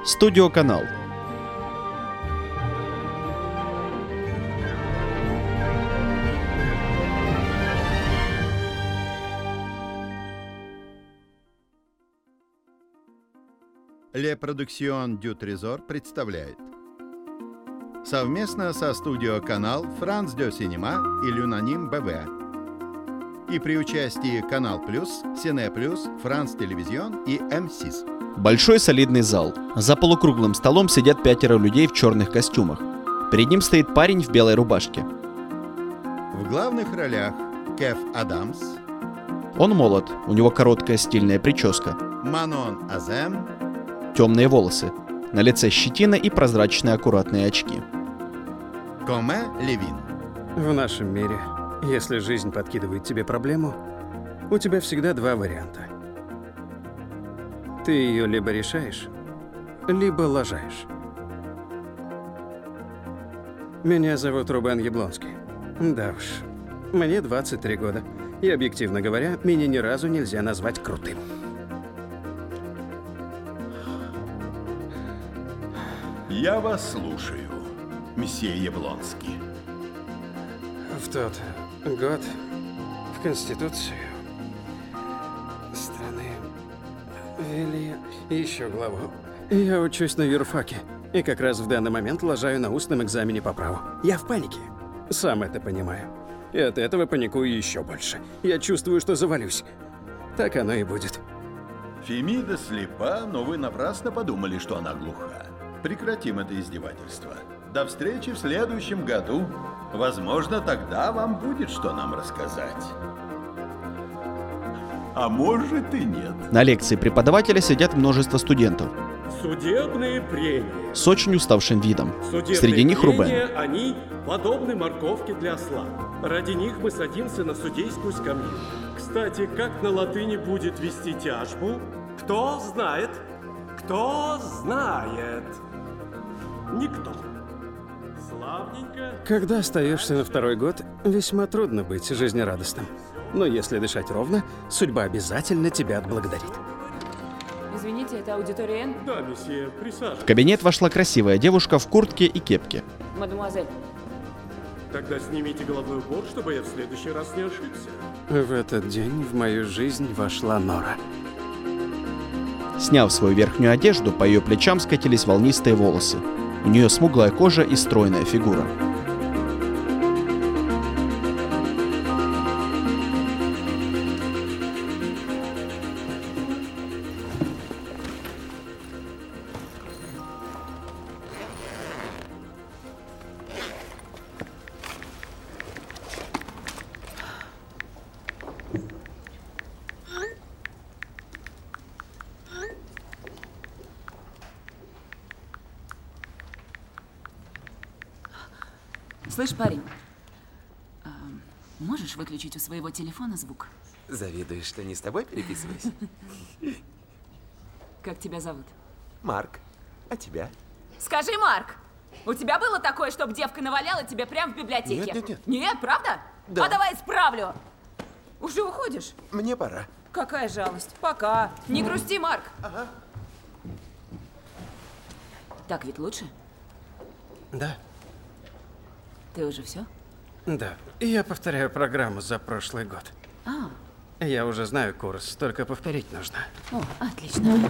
Студиоканал. Le Production du Trésor представляет. Совместно со студиоканал France de Cinéma и L'Unanime БВ. И при участии Канал Плюс, Сине Плюс, Франс Телевизион и М6. Большой солидный зал. За полукруглым столом сидят 5 людей в черных костюмах. Перед ним стоит парень в белой рубашке. В главных ролях Кеф Адамс, Он молод, у него короткая стильная прическа, Манон Азем, темные волосы, на лице щетина и прозрачные аккуратные очки. Коме Левин. В нашем мире, если жизнь подкидывает тебе проблему, у тебя всегда два варианта. Ты ее либо решаешь, либо лажаешь. Меня зовут Рубен Яблонский. Да уж, мне 23 года. И, объективно говоря, меня ни разу нельзя назвать крутым. Я вас слушаю, месье Яблонский. В тот год в Конституцию страны ввели еще главу. Я учусь на юрфаке, и как раз в данный момент лажаю на устном экзамене по праву. Я в панике. Сам это понимаю. И от этого паникую еще больше. Я чувствую, что завалюсь. Так оно и будет. Фемида слепа, но вы напрасно подумали, что она глуха. Прекратим это издевательство. До встречи в следующем году. Возможно, тогда вам будет что нам рассказать. А может и нет. На лекции преподавателя сидят множество студентов Судебные премии. с очень уставшим видом. Судебные Среди них прения, Рубен. они подобны морковке для осла. Ради них мы садимся на судейскую скамью. Кстати, как на латыни будет вести тяжбу? Кто знает? Кто знает? Никто. Славненько. Когда остаешься на второй год, весьма трудно быть жизнерадостным. Но если дышать ровно, судьба обязательно тебя отблагодарит. Извините, это аудитория Н? Да, месье, В присаживайтесь. кабинет вошла красивая девушка в куртке и кепке. Мадемуазель, Тогда снимите головной убор, чтобы я в следующий раз не ошибся. В этот день в мою жизнь вошла Нора. Сняв свою верхнюю одежду, по ее плечам скатились волнистые волосы. У нее смуглая кожа и стройная фигура. слышь, парень, можешь выключить у своего телефона звук? Завидуешь, что не с тобой переписываюсь? Как тебя зовут? Марк, а тебя? Скажи, Марк, у тебя было такое, чтобы девка наваляла тебе прямо в библиотеке? Нет. Нет, правда? Да. А давай исправлю. Уже уходишь? Мне пора. Какая жалость. Пока. Не грусти, Марк. Ага. Так ведь лучше? Да, Ты уже все? да. Я повторяю программу за прошлый год. А, Я уже знаю курс, только повторить нужно. о, отлично.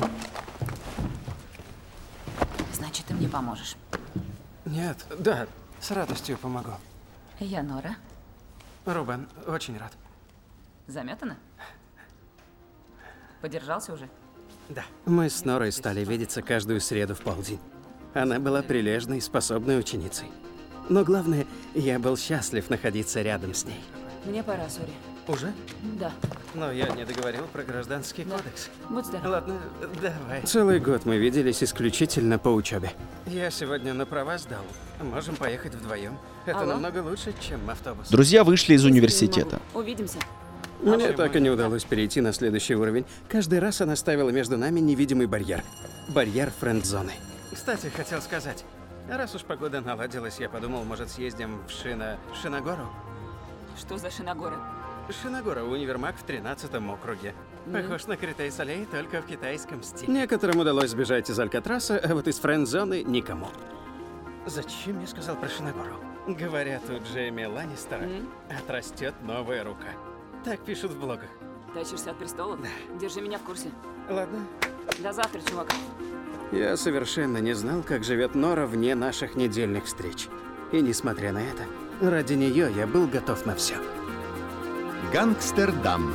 Значит, ты мне поможешь. Нет, да, с радостью помогу. Я Нора. Рубен, очень рад. Заметана? Подержался уже? Да. Мы с Норой стали видеться каждую среду в полдень. Она была прилежной, способной ученицей. Но главное, я был счастлив находиться рядом с ней. Мне пора, сори. Уже? Да. Но я не договорил про гражданский кодекс. Будь здоров. Ладно, давай. Целый год мы виделись исключительно по учебе. Я сегодня на права сдал. Можем поехать вдвоем. Это Алло? намного лучше, чем автобус. Друзья вышли из университета. Увидимся. Мне так и не удалось перейти на следующий уровень. Каждый раз она ставила между нами невидимый барьер. Барьер френд-зоны. Кстати, хотел сказать. Раз уж погода наладилась, я подумал, может, съездим в Шиногору? Что за Шиногора? Шиногора, универмаг в 13-м округе. Похож на Критей Солей, только в китайском стиле. Некоторым удалось сбежать из Алькатраса, а вот из френд-зоны никому. Зачем я сказал про Шинобору? Говорят, у Джейми Ланнистера отрастет новая рука. Так пишут в блогах. Тащишься от престолов? Да. Держи меня в курсе. Ладно. До завтра, чувак. Я совершенно не знал, как живет Нора вне наших недельных встреч. И несмотря на это, ради нее я был готов на все. Гангстердам.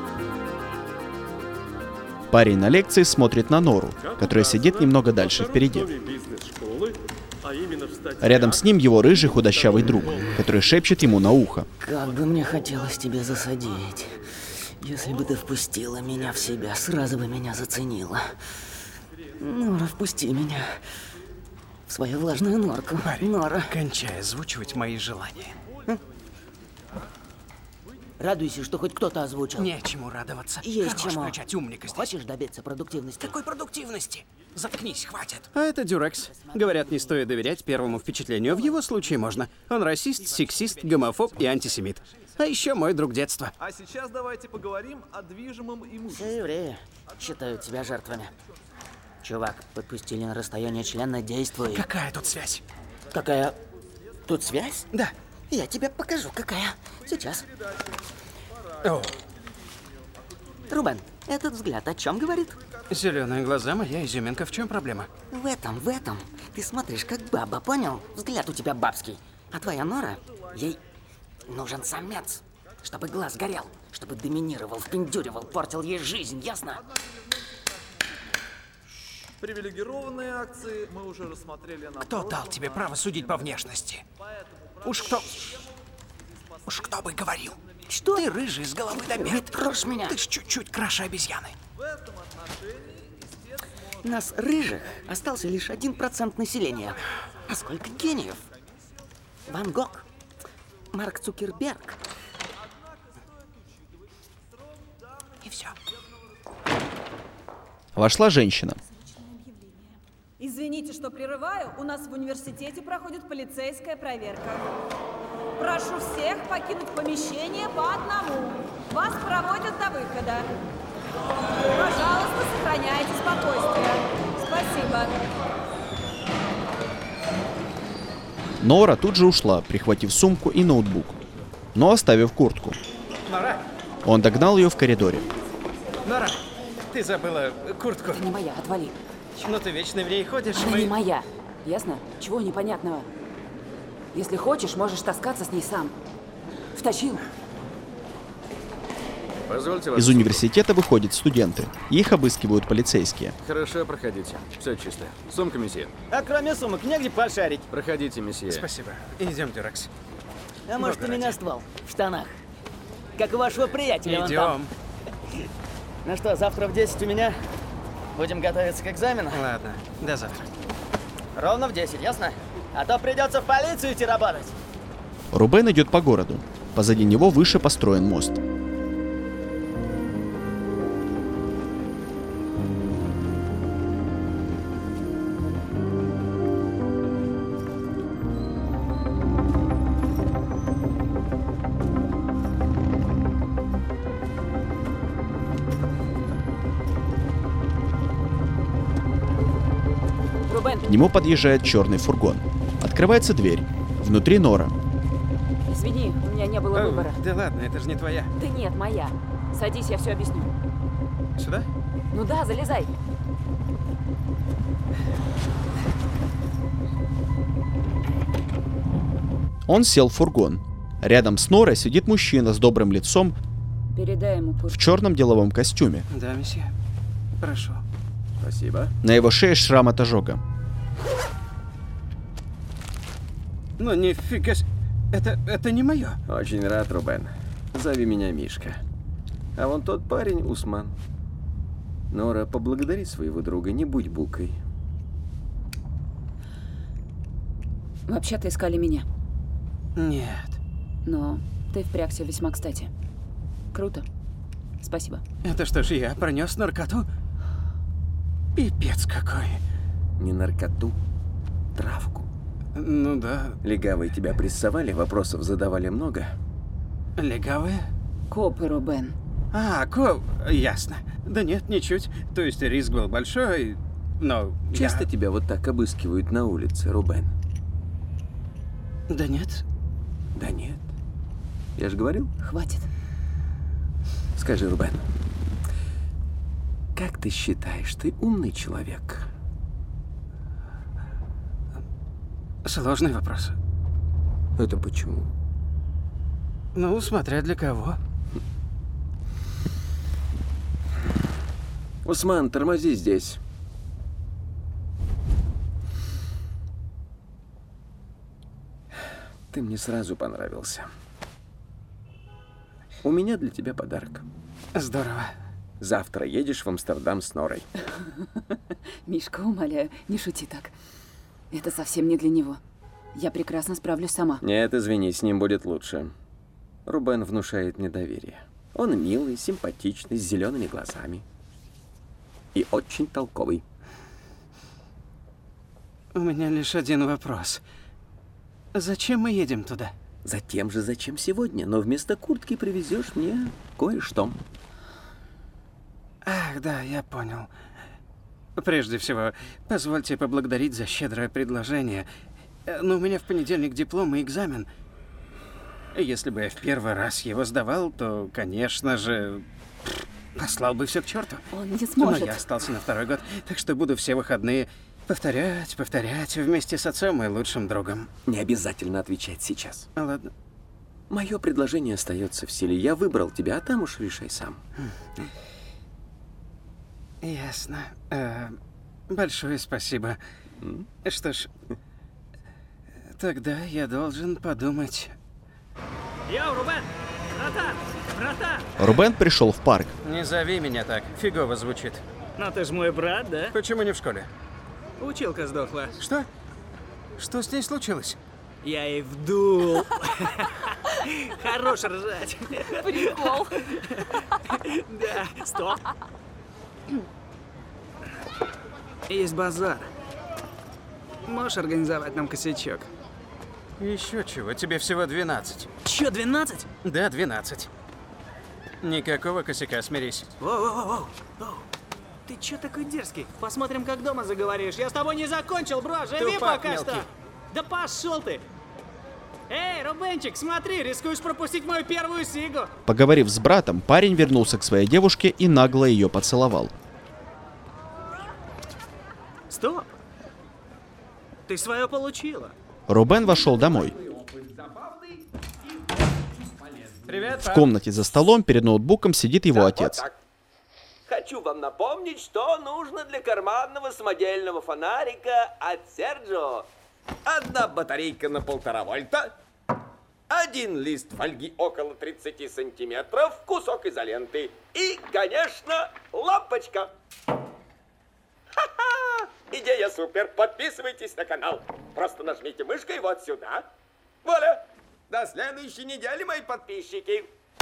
Парень на лекции смотрит на Нору, которая сидит немного дальше впереди. Рядом с ним его рыжий худощавый друг, который шепчет ему на ухо. Как бы мне хотелось тебя засадить. Если бы ты впустила меня в себя, сразу бы меня заценила. Нора, впусти меня в свою влажную норку. Парень, Нора. кончай озвучивать мои желания. Радуйся, что хоть кто-то озвучил. Нечему радоваться. Есть Хорош чему. включать умника здесь. Хочешь добиться продуктивности? Какой продуктивности? Заткнись, хватит. А это Дюрекс. Говорят, не стоит доверять первому впечатлению. В его случае можно. Он расист, сексист, гомофоб и антисемит. А еще мой друг детства. А сейчас давайте поговорим о движимом имуществе. Все евреи считают тебя жертвами. Чувак, подпустили на расстояние члена, действуй. Какая тут связь? Какая? Тут связь? Да. Я тебе покажу, какая. Сейчас. О, Рубен, этот взгляд о чем говорит? зеленые глаза, моя изюминка. В чем проблема? В этом. Ты смотришь как баба, понял? Взгляд у тебя бабский. А твоя Нора, ей нужен самец. Чтобы глаз горел, чтобы доминировал, впендюривал, портил ей жизнь, ясно? Привилегированные акции мы уже рассмотрели на... Кто дал тебе право судить по внешности? Уж кто бы говорил. Что? Ты рыжий с головы до пят. Не трожь меня. Ты ж чуть-чуть краше обезьяны. Нас, рыжих, остался лишь 1% населения. А сколько гениев? Ван Гог, Марк Цукерберг. И все. Вошла женщина. Извините, что прерываю. У нас в университете проходит полицейская проверка. Прошу всех покинуть помещение по одному. Вас проводят до выхода. Пожалуйста, сохраняйте спокойствие. Спасибо. Нора тут же ушла, прихватив сумку и ноутбук, но оставив куртку. Нора, Он догнал ее в коридоре. Нора, ты забыла куртку. Не моя, отвали. Ну ты вечно в ней ходишь, Она не моя. Ясно? Чего непонятного? Если хочешь, можешь таскаться с ней сам. Втащил. Позвольте вас. Из университета выходят студенты. Их обыскивают полицейские. Хорошо, проходите. Все чисто. Сумка, месье. А кроме сумок негде пошарить. Проходите, месье. Спасибо. Идем, Дюрекс. А может, у меня ствол в штанах? Как у вашего приятеля вон там. Идем. Ну что, завтра в 10 у меня? Будем готовиться к экзамену? Ладно, до завтра. Ровно в 10, ясно? А то придется в полицию идти работать. Рубен идет по городу. Позади него выше построен мост. К нему подъезжает черный фургон. Открывается дверь. Внутри Нора. Извини, у меня не было выбора. Да ладно, это же не твоя. Да нет, моя. Садись, я все объясню. Сюда? Ну да, залезай. Он сел в фургон. Рядом с Норой сидит мужчина с добрым лицом Передай ему в куртку. черном деловом костюме. Да, месье. Прошу. Спасибо. На его шее шрам от ожога. Ну нифига с... Это не мое. Очень рад, Рубен. Зови меня Мишка. А вон тот парень Усман. Нора, поблагодари своего друга, не будь букой. Вообще-то искали меня. Нет. Но ты впрягся весьма кстати. Круто. Спасибо. Это что ж, я пронес наркоту? Пипец какой. Не наркоту, травку. Ну да. Легавые тебя прессовали, вопросов задавали много. Легавые? Копы, Рубен. Ясно. Да нет, ничуть. То есть риск был большой, но Часто тебя вот так обыскивают на улице, Рубен? Да нет. Да нет. Я же говорил. Хватит. Скажи, Рубен, как ты считаешь, ты умный человек? Сложный вопрос. Это почему? Ну, смотря для кого. Усман, тормози здесь. Ты мне сразу понравился. У меня для тебя подарок. Здорово. Завтра едешь в Амстердам с Норой. Мишка, умоляю, не шути так. Это совсем не для него. Я прекрасно справлюсь сама. Нет, извини, с ним будет лучше. Рубен внушает мне доверие. Он милый, симпатичный, с зелеными глазами. И очень толковый. У меня лишь один вопрос. Зачем мы едем туда? Затем же, зачем сегодня, но вместо куртки привезешь мне кое-что. Ах, да, я понял. Прежде всего, позвольте поблагодарить за щедрое предложение. Но у меня в понедельник диплом и экзамен. Если бы я в первый раз его сдавал, то, конечно же, послал бы все к черту. Он не сможет. Но я остался на второй год, так что буду все выходные повторять вместе с отцом и лучшим другом. Не обязательно отвечать сейчас. Ладно. Мое предложение остается в силе. Я выбрал тебя, а там уж решай сам. Ясно. Большое спасибо. Что ж, тогда я должен подумать. Йоу, Рубен! Братан! Рубен пришел в парк. Не зови меня так, фигово звучит. Но ты ж мой брат, да? Почему не в школе? Училка сдохла. Что? Что с ней случилось? Я ей вдул. Хорош ржать. Прикол. Да, стоп. Есть базар. Можешь организовать нам косячок? Еще чего, тебе всего 12. Чё, 12? Да, 12. Никакого косяка, смирись. Воу. Ты чё такой дерзкий? Посмотрим, как дома заговоришь. Я с тобой не закончил, бро, живи Тупак пока мелкий. что. Да пошел ты. Эй, Рубенчик, смотри, рискуешь пропустить мою первую сигу. Поговорив с братом, парень вернулся к своей девушке и нагло ее поцеловал. Стоп. Ты свое получила. Рубен вошел домой. Привет, В комнате за столом перед ноутбуком сидит его отец. Вот так. Хочу вам напомнить, что нужно для карманного самодельного фонарика от Серджио. Одна батарейка на 1,5 вольта, один лист фольги около 30 сантиметров, кусок изоленты и, конечно, лампочка. Ха-ха! Идея супер! Подписывайтесь на канал. Просто нажмите мышкой вот сюда. Вуаля! До следующей недели, мои подписчики.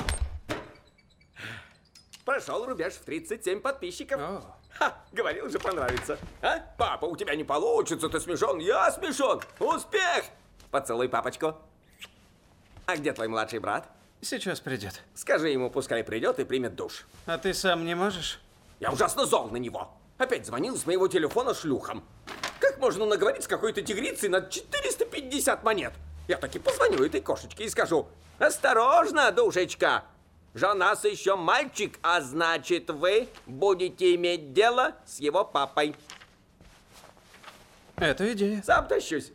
Прошел рубеж в 37 подписчиков. Ха, говорил же, понравится. А? Папа, у тебя не получится, ты смешон, я смешон. Успех! Поцелуй папочку. А где твой младший брат? Сейчас придет. Скажи ему, пускай придет и примет душ. А ты сам не можешь? Я ужасно зол на него. Опять звонил с моего телефона шлюхам. Как можно наговорить с какой-то тигрицей на 450 монет? Я таки позвоню этой кошечке и скажу: осторожно, душечка. Жонас еще мальчик, а значит, вы будете иметь дело с его папой. Это идея. Сам тащусь.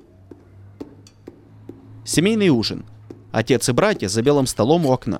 Семейный ужин. Отец и братья за белым столом у окна.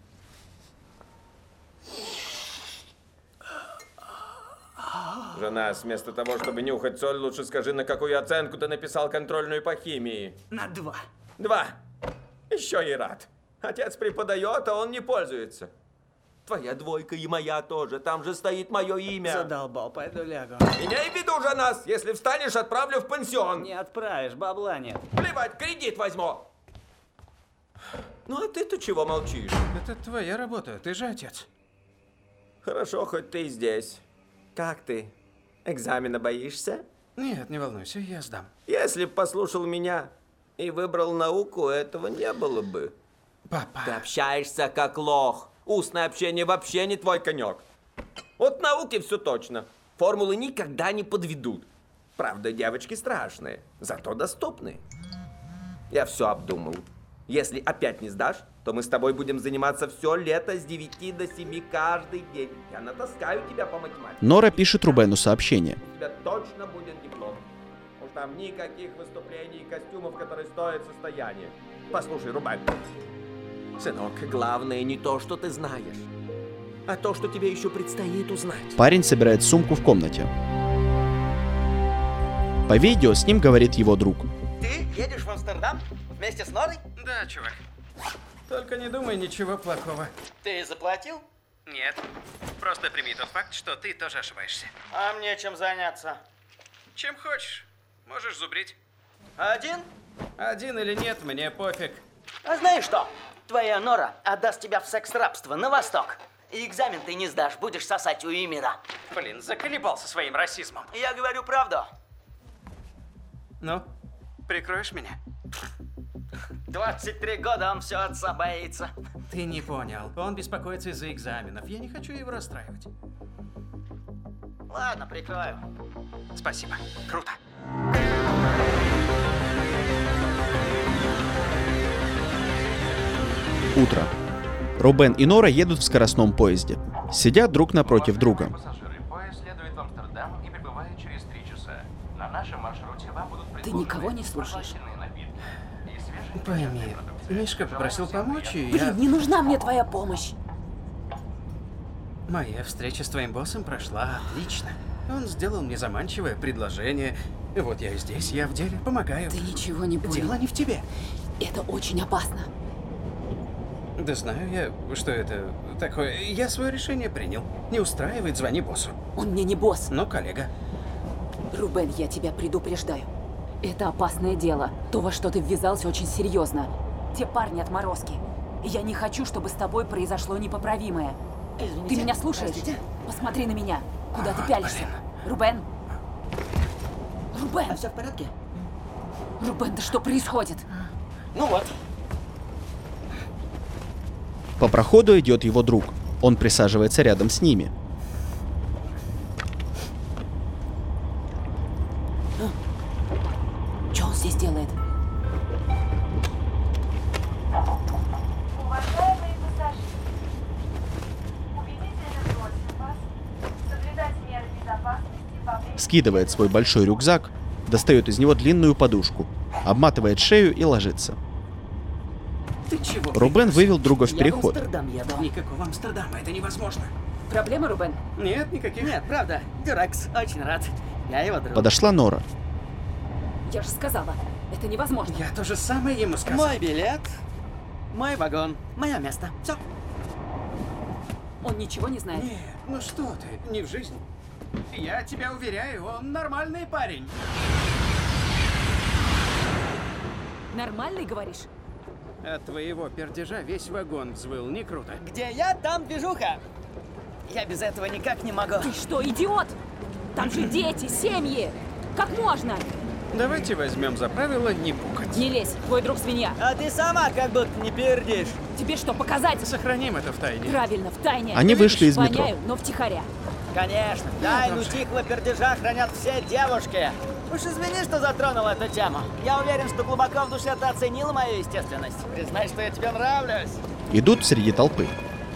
Жонас, вместо того, чтобы нюхать соль, лучше скажи, на какую оценку ты написал контрольную по химии. На 2. 2. Еще и рад. Отец преподает, а он не пользуется. Твоя двойка и моя тоже. Там же стоит мое имя. Задолбал, пойду лягу. Имей в виду, Жонас, если встанешь, отправлю в пансион. Не отправишь, бабла нет. Плевать, кредит возьму. Ну а ты-то чего молчишь? Это твоя работа, ты же отец. Хорошо, хоть ты здесь. Как ты? Экзамена боишься? Нет, не волнуйся, я сдам. Если б послушал меня и выбрал науку, этого не было бы. Папа. Ты общаешься как лох. Устное общение вообще не твой конек. Вот науке все точно. Формулы никогда не подведут. Правда, девочки страшные, зато доступные. Я все обдумал. Если опять не сдашь, то мы с тобой будем заниматься все лето с 9 до 7 каждый день. Я натаскаю тебя по математике. Нора пишет Рубену сообщение. У тебя точно будет диплом. Уж там никаких выступлений и костюмов, которые стоят состояние. Послушай, Рубен. Сынок, главное не то, что ты знаешь, а то, что тебе еще предстоит узнать. Парень собирает сумку в комнате. По видео с ним говорит его друг. Ты едешь в Амстердам вместе с Норой? Да, чувак. Только не думай ничего плохого. Ты заплатил? Нет. Просто прими тот факт, что ты тоже ошибаешься. А мне чем заняться? Чем хочешь. Можешь зубрить. Один? Один или нет, мне пофиг. А знаешь что? Твоя Нора отдаст тебя в секс-рабство на восток. И экзамен ты не сдашь, будешь сосать у Эмира. Блин, заколебался своим расизмом. Я говорю правду. Ну, прикроешь меня? 23 года он все отца боится. Ты не понял. Он беспокоится из-за экзаменов. Я не хочу его расстраивать. Ладно, прикрою. Спасибо. Круто. Утро. Рубен и Нора едут в скоростном поезде. Сидят друг напротив друга. Поезд следует в Амстердам и прибывает через 3 часа. На нашем маршруте вам будут Ты никого не слушаешь. Пойми, Мишка попросил помочь, и Блин, не нужна мне твоя помощь. Моя встреча с твоим боссом прошла отлично. Он сделал мне заманчивое предложение. И вот я здесь, я в деле, помогаю. Ты ничего не понял. Дело не в тебе. Это очень опасно. Да знаю я, что это такое. Я свое решение принял. Не устраивает, звони боссу. Он мне не босс. Но коллега. Рубен, я тебя предупреждаю. Это опасное дело. То, во что ты ввязался, очень серьезно. Те парни отморозки. И я не хочу, чтобы с тобой произошло непоправимое. Ты меня слушаешь? Посмотри на меня. Куда ты пялишься? Рубен? Рубен! А все в порядке? Рубен, да что происходит? Ну вот. По проходу идет его друг. Он присаживается рядом с ними. Что он здесь делает? Уважаемые пассажиры, убедительно просим вас соблюдать меры безопасности во время... Скидывает свой большой рюкзак, достает из него длинную подушку, обматывает шею и ложится. Ты чего? Рубен вывел друга в переход. Я в Амстердам еду. Никакого Амстердама, это невозможно. Проблемы, Рубен? Нет, никаких. Нет, правда. Дюрекс, очень рад. Я его друг. Подошла Нора. Я же сказала, это невозможно. Я то же самое ему сказал. Мой билет, мой вагон, мое место. Все. Он ничего не знает. Нет, ну что ты, не в жизни. Я тебя уверяю, он нормальный парень. Нормальный, говоришь? От твоего пердежа весь вагон взвыл, не круто. Где я, там движуха. Я без этого никак не могу. Ты что, идиот? Там же дети, семьи. Как можно? Давайте возьмем за правило не пукать. Не лезь, твой друг свинья. А ты сама как будто не пердишь. Тебе что, показать? Сохраним это в тайне. Правильно, в тайне. Они вышли из метро. Воняю, но втихаря. Конечно, тайну тихого пердежа хранят все девушки. Уж извини, что затронул эту тему. Я уверен, что глубоко в душе ты оценила мою естественность. Признай, что я тебе нравлюсь. Идут среди толпы.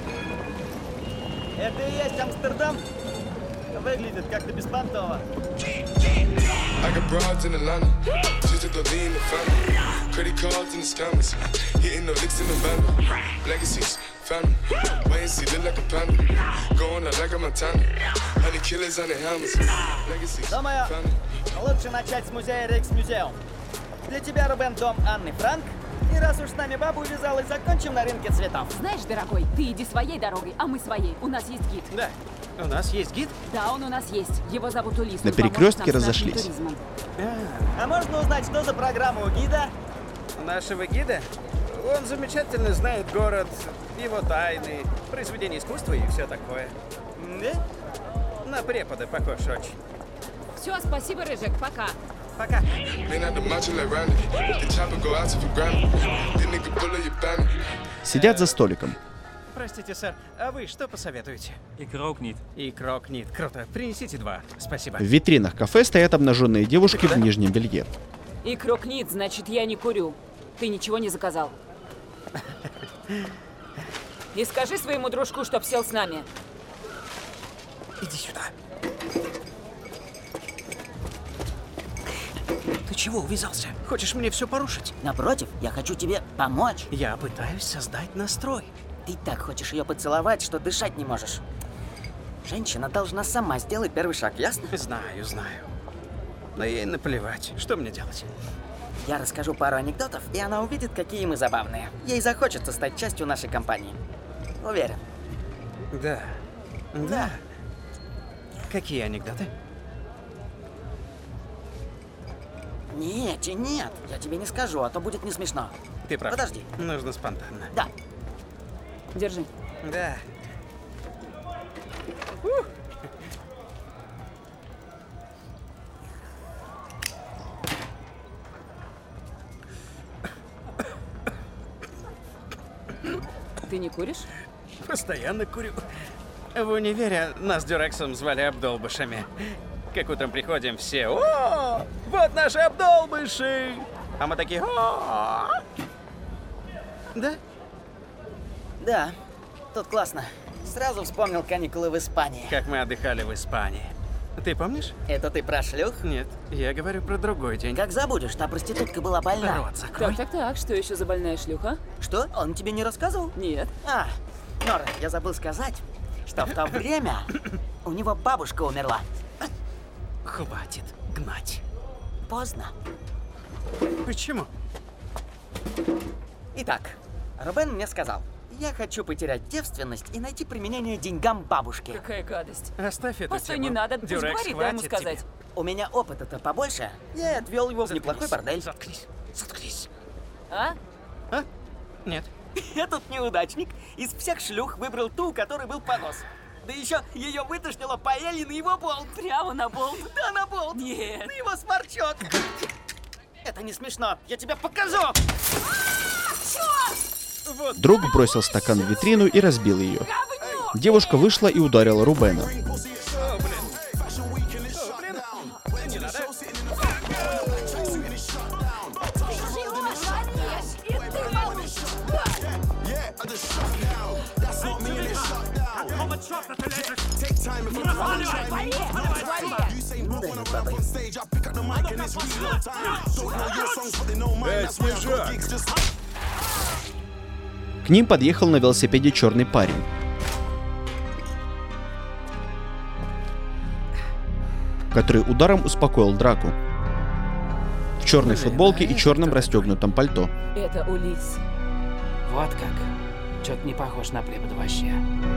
Это и есть Амстердам? Выглядит как-то беспонтово. I got broads in Atlanta, just to go in the family. Credit cards in the scammers, hitting the licks in the van. Legacies, family, wait and see, look like a panda. Going out like a Montana, honey killers on the hammers. Legacies, Думаю, лучше начать с музея Рейхсмюзеум. Для тебя, Рубен, дом Анны Франк. И раз уж с нами баба увязалась, закончим на рынке цветов. Знаешь, дорогой, ты иди своей дорогой, а мы своей. У нас есть гид. Да. У нас есть гид? Да, он у нас есть. Его зовут Улис. На перекрестке разошлись. А можно узнать, что за программа у гида? Нашего гида? Он замечательно знает город, его тайны, произведения искусства и все такое. Да? На препода похож очень. Все, спасибо, Рыжик, пока. Пока. Сидят за столиком. Простите, сэр, а вы что посоветуете? И крокнит. И крокнит. Круто. Принесите 2. Спасибо. В витринах кафе стоят обнаженные девушки в нижнем белье. И крокнит, значит, я не курю. Ты ничего не заказал. И скажи своему дружку, чтоб сел с нами. Иди сюда. Ты чего увязался? Хочешь мне все порушить? Напротив, я хочу тебе помочь. Я пытаюсь создать настрой. Ты так хочешь ее поцеловать, что дышать не можешь. Женщина должна сама сделать первый шаг, ясно? Знаю. Но ей наплевать. Что мне делать? Я расскажу пару анекдотов, и она увидит, какие мы забавные. Ей захочется стать частью нашей компании. Уверен. Да. Какие анекдоты? Нет, я тебе не скажу, а то будет не смешно. Ты прав. Подожди. Нужно спонтанно. Да. Держи. Да. Ты не куришь? Постоянно курю. В универе нас с Дюрексом звали обдолбышами. Как утром приходим, все: «О, вот наши обдолбыши!» А мы такие: «О!» Да? Да. Тут классно. Сразу вспомнил каникулы в Испании. Как мы отдыхали в Испании. Ты помнишь? Это ты про шлюх? Нет, я говорю про другой день. Как забудешь, та проститутка была больна. Рот закрой. Так, что еще за больная шлюха? Что? Он тебе не рассказывал? Нет. Нора, я забыл сказать, что в то время у него бабушка умерла. Хватит гнать. Поздно. Почему? Итак, Рубен мне сказал: я хочу потерять девственность и найти применение деньгам бабушки. Какая гадость. Оставь эту Постой, тему. не надо. Пусть Дюрекс, говорит, дай ему хватит сказать. тебе. У меня опыта-то побольше. Я отвел его в неплохой бордель. Заткнись. А? Нет. Этот неудачник из всех шлюх выбрал ту, у которой был понос. Да еще ее вытошнило паэльей на его болт. Прямо на болт? Да, на болт. Нет. На его сморчок. Это не смешно. Я тебе покажу. Друг бросил стакан в витрину и разбил ее. Девушка вышла и ударила Рубена. К ним подъехал на велосипеде черный парень. Который ударом успокоил драку. В черной футболке и черном расстегнутом пальто. Это Улис. Вот как. Чё-то не похож на препода вообще.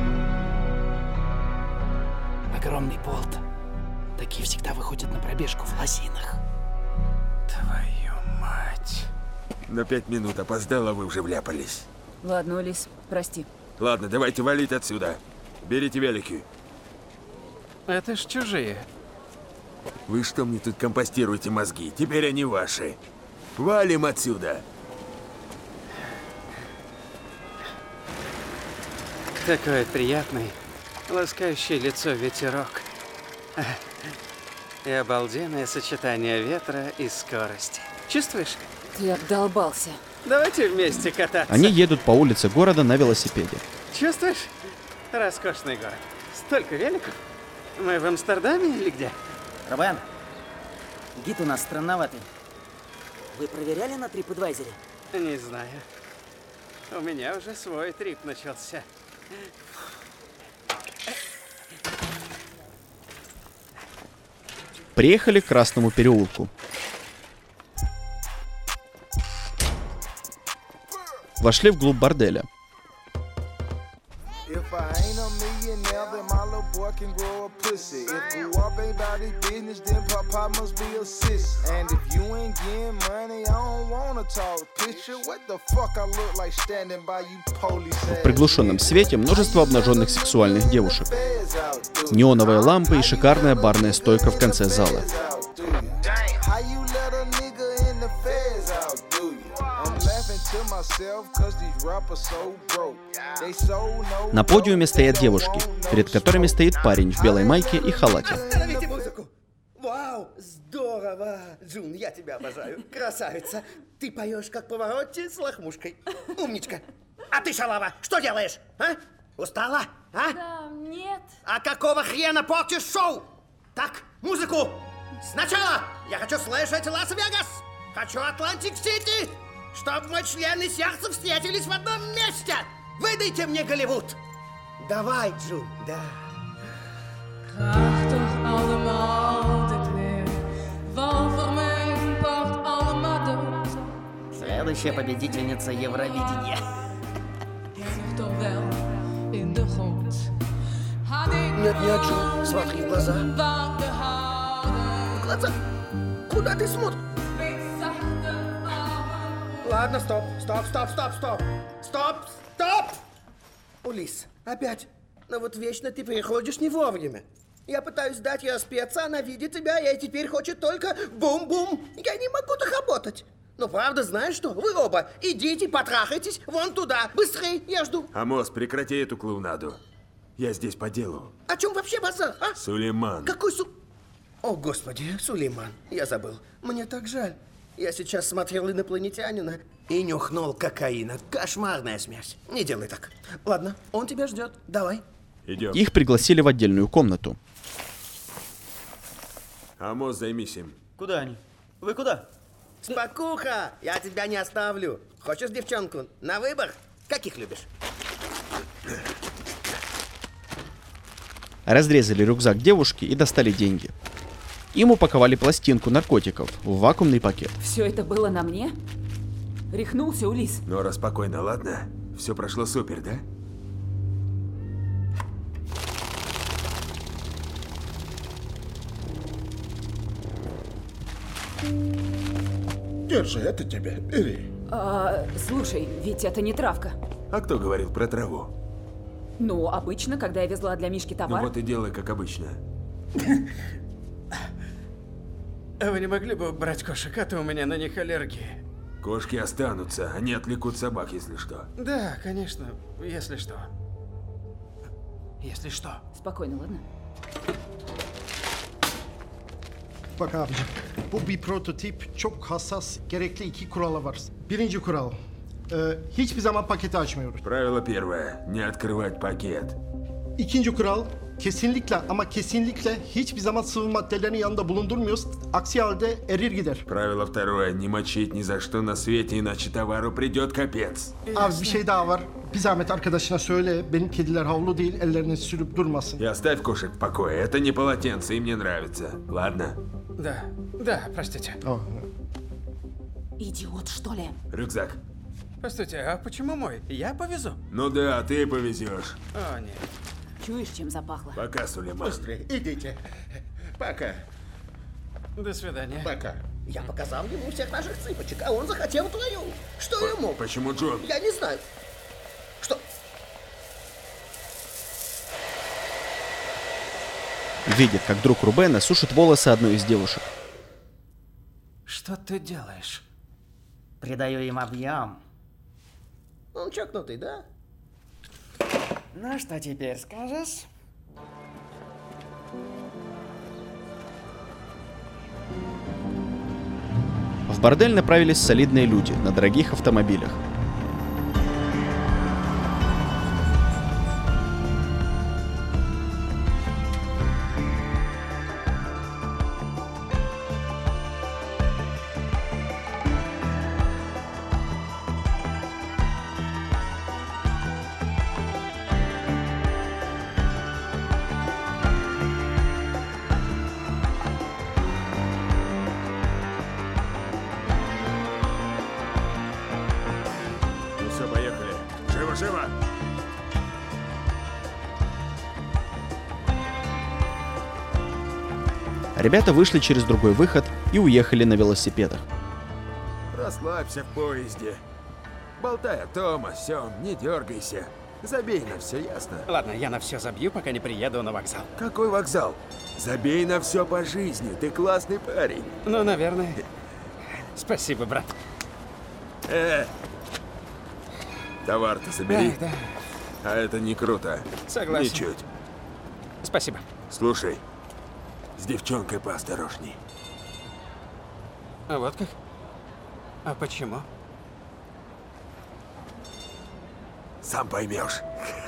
Огромный болт. Такие всегда выходят на пробежку в лосинах. Твою мать. На 5 минут опоздала, вы уже вляпались. Ладно, Улис, прости. Ладно, давайте валить отсюда. Берите велики. Это ж чужие. Вы что мне тут компостируете мозги? Теперь они ваши. Валим отсюда. Такой приятный, ласкающий лицо ветерок. И обалденное сочетание ветра и скорости. Чувствуешь? Ты обдолбался. Давайте вместе кататься. Они едут по улице города на велосипеде. Чувствуешь? Роскошный город. Столько великов. Мы в Амстердаме или где? Рубен, гид у нас странноватый. Вы проверяли на TripAdvisor? Не знаю. У меня уже свой трип начался. Приехали к Красному переулку. Вошли вглубь борделя. If I ain't a millionaire, then my little boy can grow a pussy. If Guap ain't about his business, then Papa must be a sis. And if you ain't getting money, I don't wanna talk picture. What the fuck I look like standing by you police ass? В приглушенном свете множество обнаженных сексуальных девушек. Неоновые лампы и шикарная барная стойка в конце зала. How you let a nigga in the feds out, do you? I'm laughing to myself. yourself, cause these rappers so broke. They so no. На подиуме стоят девушки, перед которыми стоит парень в белой майке и халате. Остановите музыку! Вау, здорово! Джун, я тебя обожаю. Красавица. Ты поешь как Паваротти с лохмушкой. Умничка. А ты, шалава, что делаешь? А? Устала? А? Да, нет. А какого хрена портишь шоу? Так, музыку! Сначала я хочу слышать Лас-Вегас! Хочу Атлантик-Сити! Чтоб мой член и сердце встретились в одном месте! Выдайте мне Голливуд! Давай, Джун, да. Graag toch allemaal dit weer. Val voor mijn part allemaal dood. Следующая победительница Евровидения. Zich toch wel in de grond. Нет, нет, Джун, смотри в глаза. В глаза? Куда ты смотришь? Ладно, стоп. Стоп! Улис, опять. Но вот вечно ты приходишь не вовремя. Я пытаюсь дать ей спеться, она видит тебя, и теперь хочет только бум-бум. Я не могу доработать. Ну, правда, знаешь что? Вы оба идите, потрахайтесь вон туда. Быстрей, я жду. Амос, прекрати эту клоунаду. Я здесь по делу. О чем вообще базар, а? Сулейман. Какой О, господи, Сулейман, я забыл. Мне так жаль. Я сейчас смотрел «Инопланетянина» и нюхнул кокаина. Кошмарная смесь. Не делай так. Ладно, он тебя ждет. Давай. Идем. Их пригласили в отдельную комнату. Амос, займись им. Куда они? Вы куда? Спокуха, я тебя не оставлю. Хочешь девчонку? На выбор? Каких любишь? Разрезали рюкзак девушки и достали деньги. Им упаковали пластинку наркотиков в вакуумный пакет. Все это было на мне? Рехнулся, Улис? Нора, спокойно, ладно? Все прошло супер, да? Держи, это тебе, бери. Слушай, ведь это не травка. А кто говорил про траву? Ну, обычно, когда я везла для Мишки товар... Ну вот и делай, как обычно. А вы не могли бы брать кошек, а то у меня на них аллергия. Кошки останутся, они отвлекут собак, если что. Да, конечно, если что. Если что. Spokojно, ладно? Bak abicim, bu bir prototip, çok hassas, gerekli 2 kurala var. Birinci kural, hiçbir zaman paketi açmıyoruz. Правило первое, не открывать пакет. İkinci kural, kesinlikle ama kesinlikle hiçbir zaman sıvı maddelerini yanında bulundurmuyoruz. Aksi halde erir gider. Правило второе, не мочить ни за что на свете, иначе товару придет капец. Abi bir şey daha var. Bir zahmet arkadaşına söyle, benim kediler havlu değil, ellerini sürüp durmasın. И оставь кошек в покое, это не полотенце, им не нравится. Ладно? Да, простите. Идиот, что ли? Рюкзак. Постойте, а почему мой? Я повезу. Ну да, ты повезешь. О, нет. Чуешь, чем запахло? Пока, Сулейман. Быстрее, идите. Пока. До свидания. Пока. Я показал ему всех наших цыпочек, а он захотел твою. Что ему? Почему Джон? Я не знаю. Что? Видит, как друг Рубена сушит волосы одной из девушек. Что ты делаешь? Придаю им объем. Он чокнутый, да? Ну, что теперь скажешь? В бордель направились солидные люди на дорогих автомобилях. Живо! Ребята вышли через другой выход и уехали на велосипедах. Расслабься в поезде. Болтай о том, о сём, не дергайся. Забей на все, ясно? Ладно, я на все забью, пока не приеду на вокзал. Какой вокзал? Забей на все по жизни, ты классный парень. Ну, наверное. Спасибо, брат. Товар-то собери. Да. А это не круто. Согласен. Ничуть. Спасибо. Слушай, с девчонкой поосторожней. А вот как? А почему? Сам поймешь.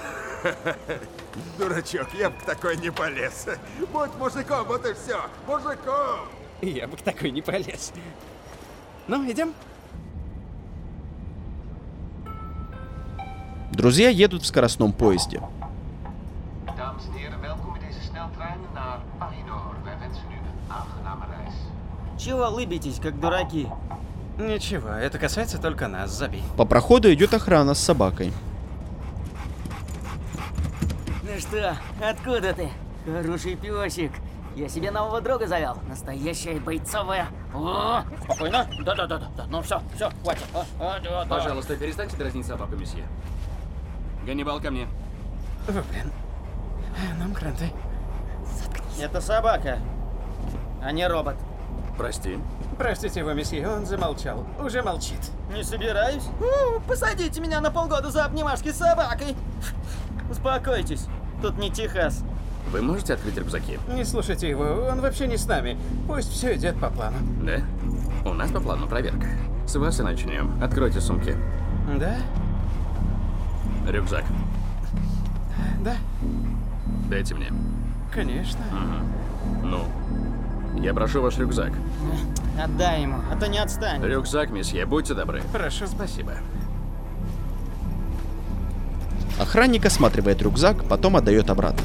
Дурачок, я бы к такой не полез. Будь мужиком, вот и все. Мужиком! Я бы к такой не полез. Ну, идем. Друзья едут в скоростном поезде. Dames en heren, welkom in deze sneltrein naar Paris-Nord. Wij wensen u een aangename reis. Чего лыбитесь, как дураки? Ничего, это касается только нас, забей. По проходу идет охрана с собакой. Ну что, откуда ты? Хороший пёсик. Я себе нового друга завел. Настоящая бойцовая. О, спокойно. Да. Ну все, хватит. Да. Пожалуйста, перестаньте дразнить собаку, месье. Ганнибал, ко мне. О, блин. Нам кранты. Это собака, а не робот. Прости. Простите его, месье, он замолчал. Уже молчит. Не собираюсь. Посадите меня на полгода за обнимашки с собакой. Успокойтесь, тут не Техас. Вы можете открыть рюкзаки? Не слушайте его, он вообще не с нами. Пусть все идет по плану. Да? У нас по плану проверка. С вас и начнем. Откройте сумки. Да? Рюкзак. Да. Дайте мне. Конечно. Угу. Ну, я прошу ваш рюкзак. Отдай ему, а то не отстань. Рюкзак, месье, будьте добры. Прошу. Спасибо. Охранник осматривает рюкзак, потом отдает обратно.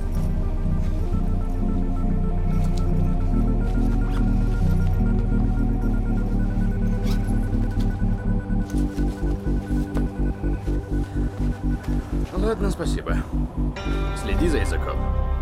Ладно, спасибо. Следи за языком.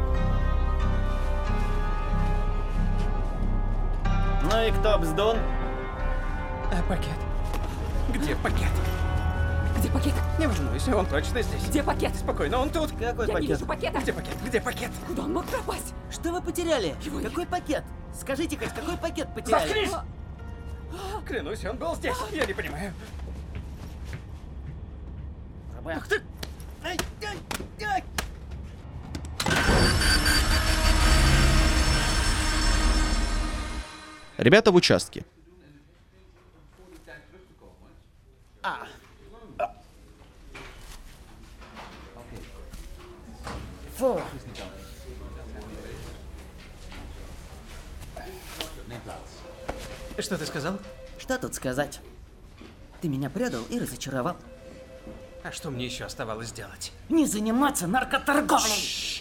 Ну и кто бздун? А пакет? Где пакет? Где пакет? Не волнуйся, он точно здесь. Где пакет? Спокойно, он тут. Какой Я пакет? не вижу пакета. Где пакет? Где пакет? Куда он мог пропасть? Что вы потеряли? Какой пакет? Скажите хоть, какой пакет потеряли? Заткнись! Клянусь, он был здесь. Я не понимаю. Ах ты! Ай! Ребята в участке. Фу. Что ты сказал? Что тут сказать? Ты меня предал и разочаровал. А что мне еще оставалось делать? Не заниматься наркоторговлей!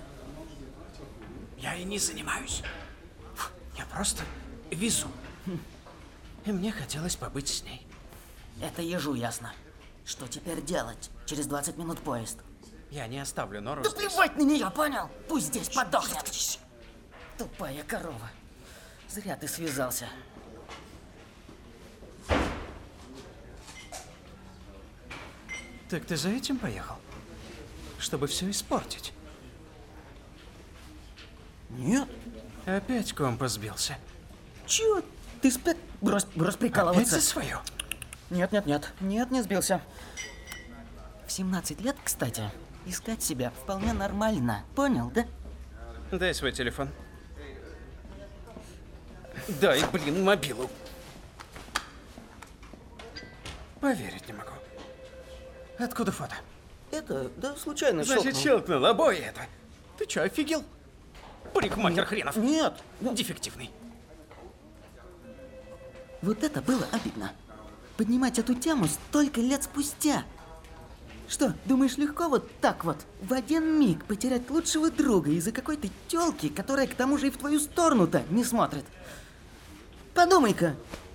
Я и не занимаюсь. Я просто везу. И мне хотелось побыть с ней. Это ежу ясно. Что теперь делать? Через 20 минут поезд. Я не оставлю Нору Да здесь. плевать на нее, понял? Пусть здесь подохнет. Тупая корова. Зря ты связался. Так ты за этим поехал? Чтобы все испортить? Нет. Опять компас сбился. Чё? Ты брось прикалываться. Опять за свое? Нет, не сбился. В 17 лет, кстати, искать себя вполне нормально. Понял, да? Дай свой телефон. Дай, блин, мобилу. Поверить не могу. Откуда фото? Это, да, случайно Значит, щелкнул обои это. Ты чё, офигел? Парикмахер хренов. Нет. Дефективный. Вот это было обидно. Поднимать эту тему столько лет спустя. Что, думаешь, легко вот так вот, в один миг потерять лучшего друга из-за какой-то тёлки, которая к тому же и в твою сторону-то не смотрит? Подумай-ка.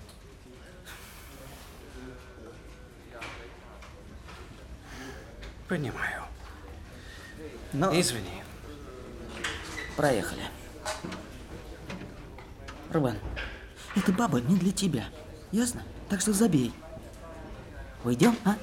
Понимаю. Но... Извини. Проехали. Рубен, эта баба не для тебя. Ясно? Так что забей. Уйдем, а?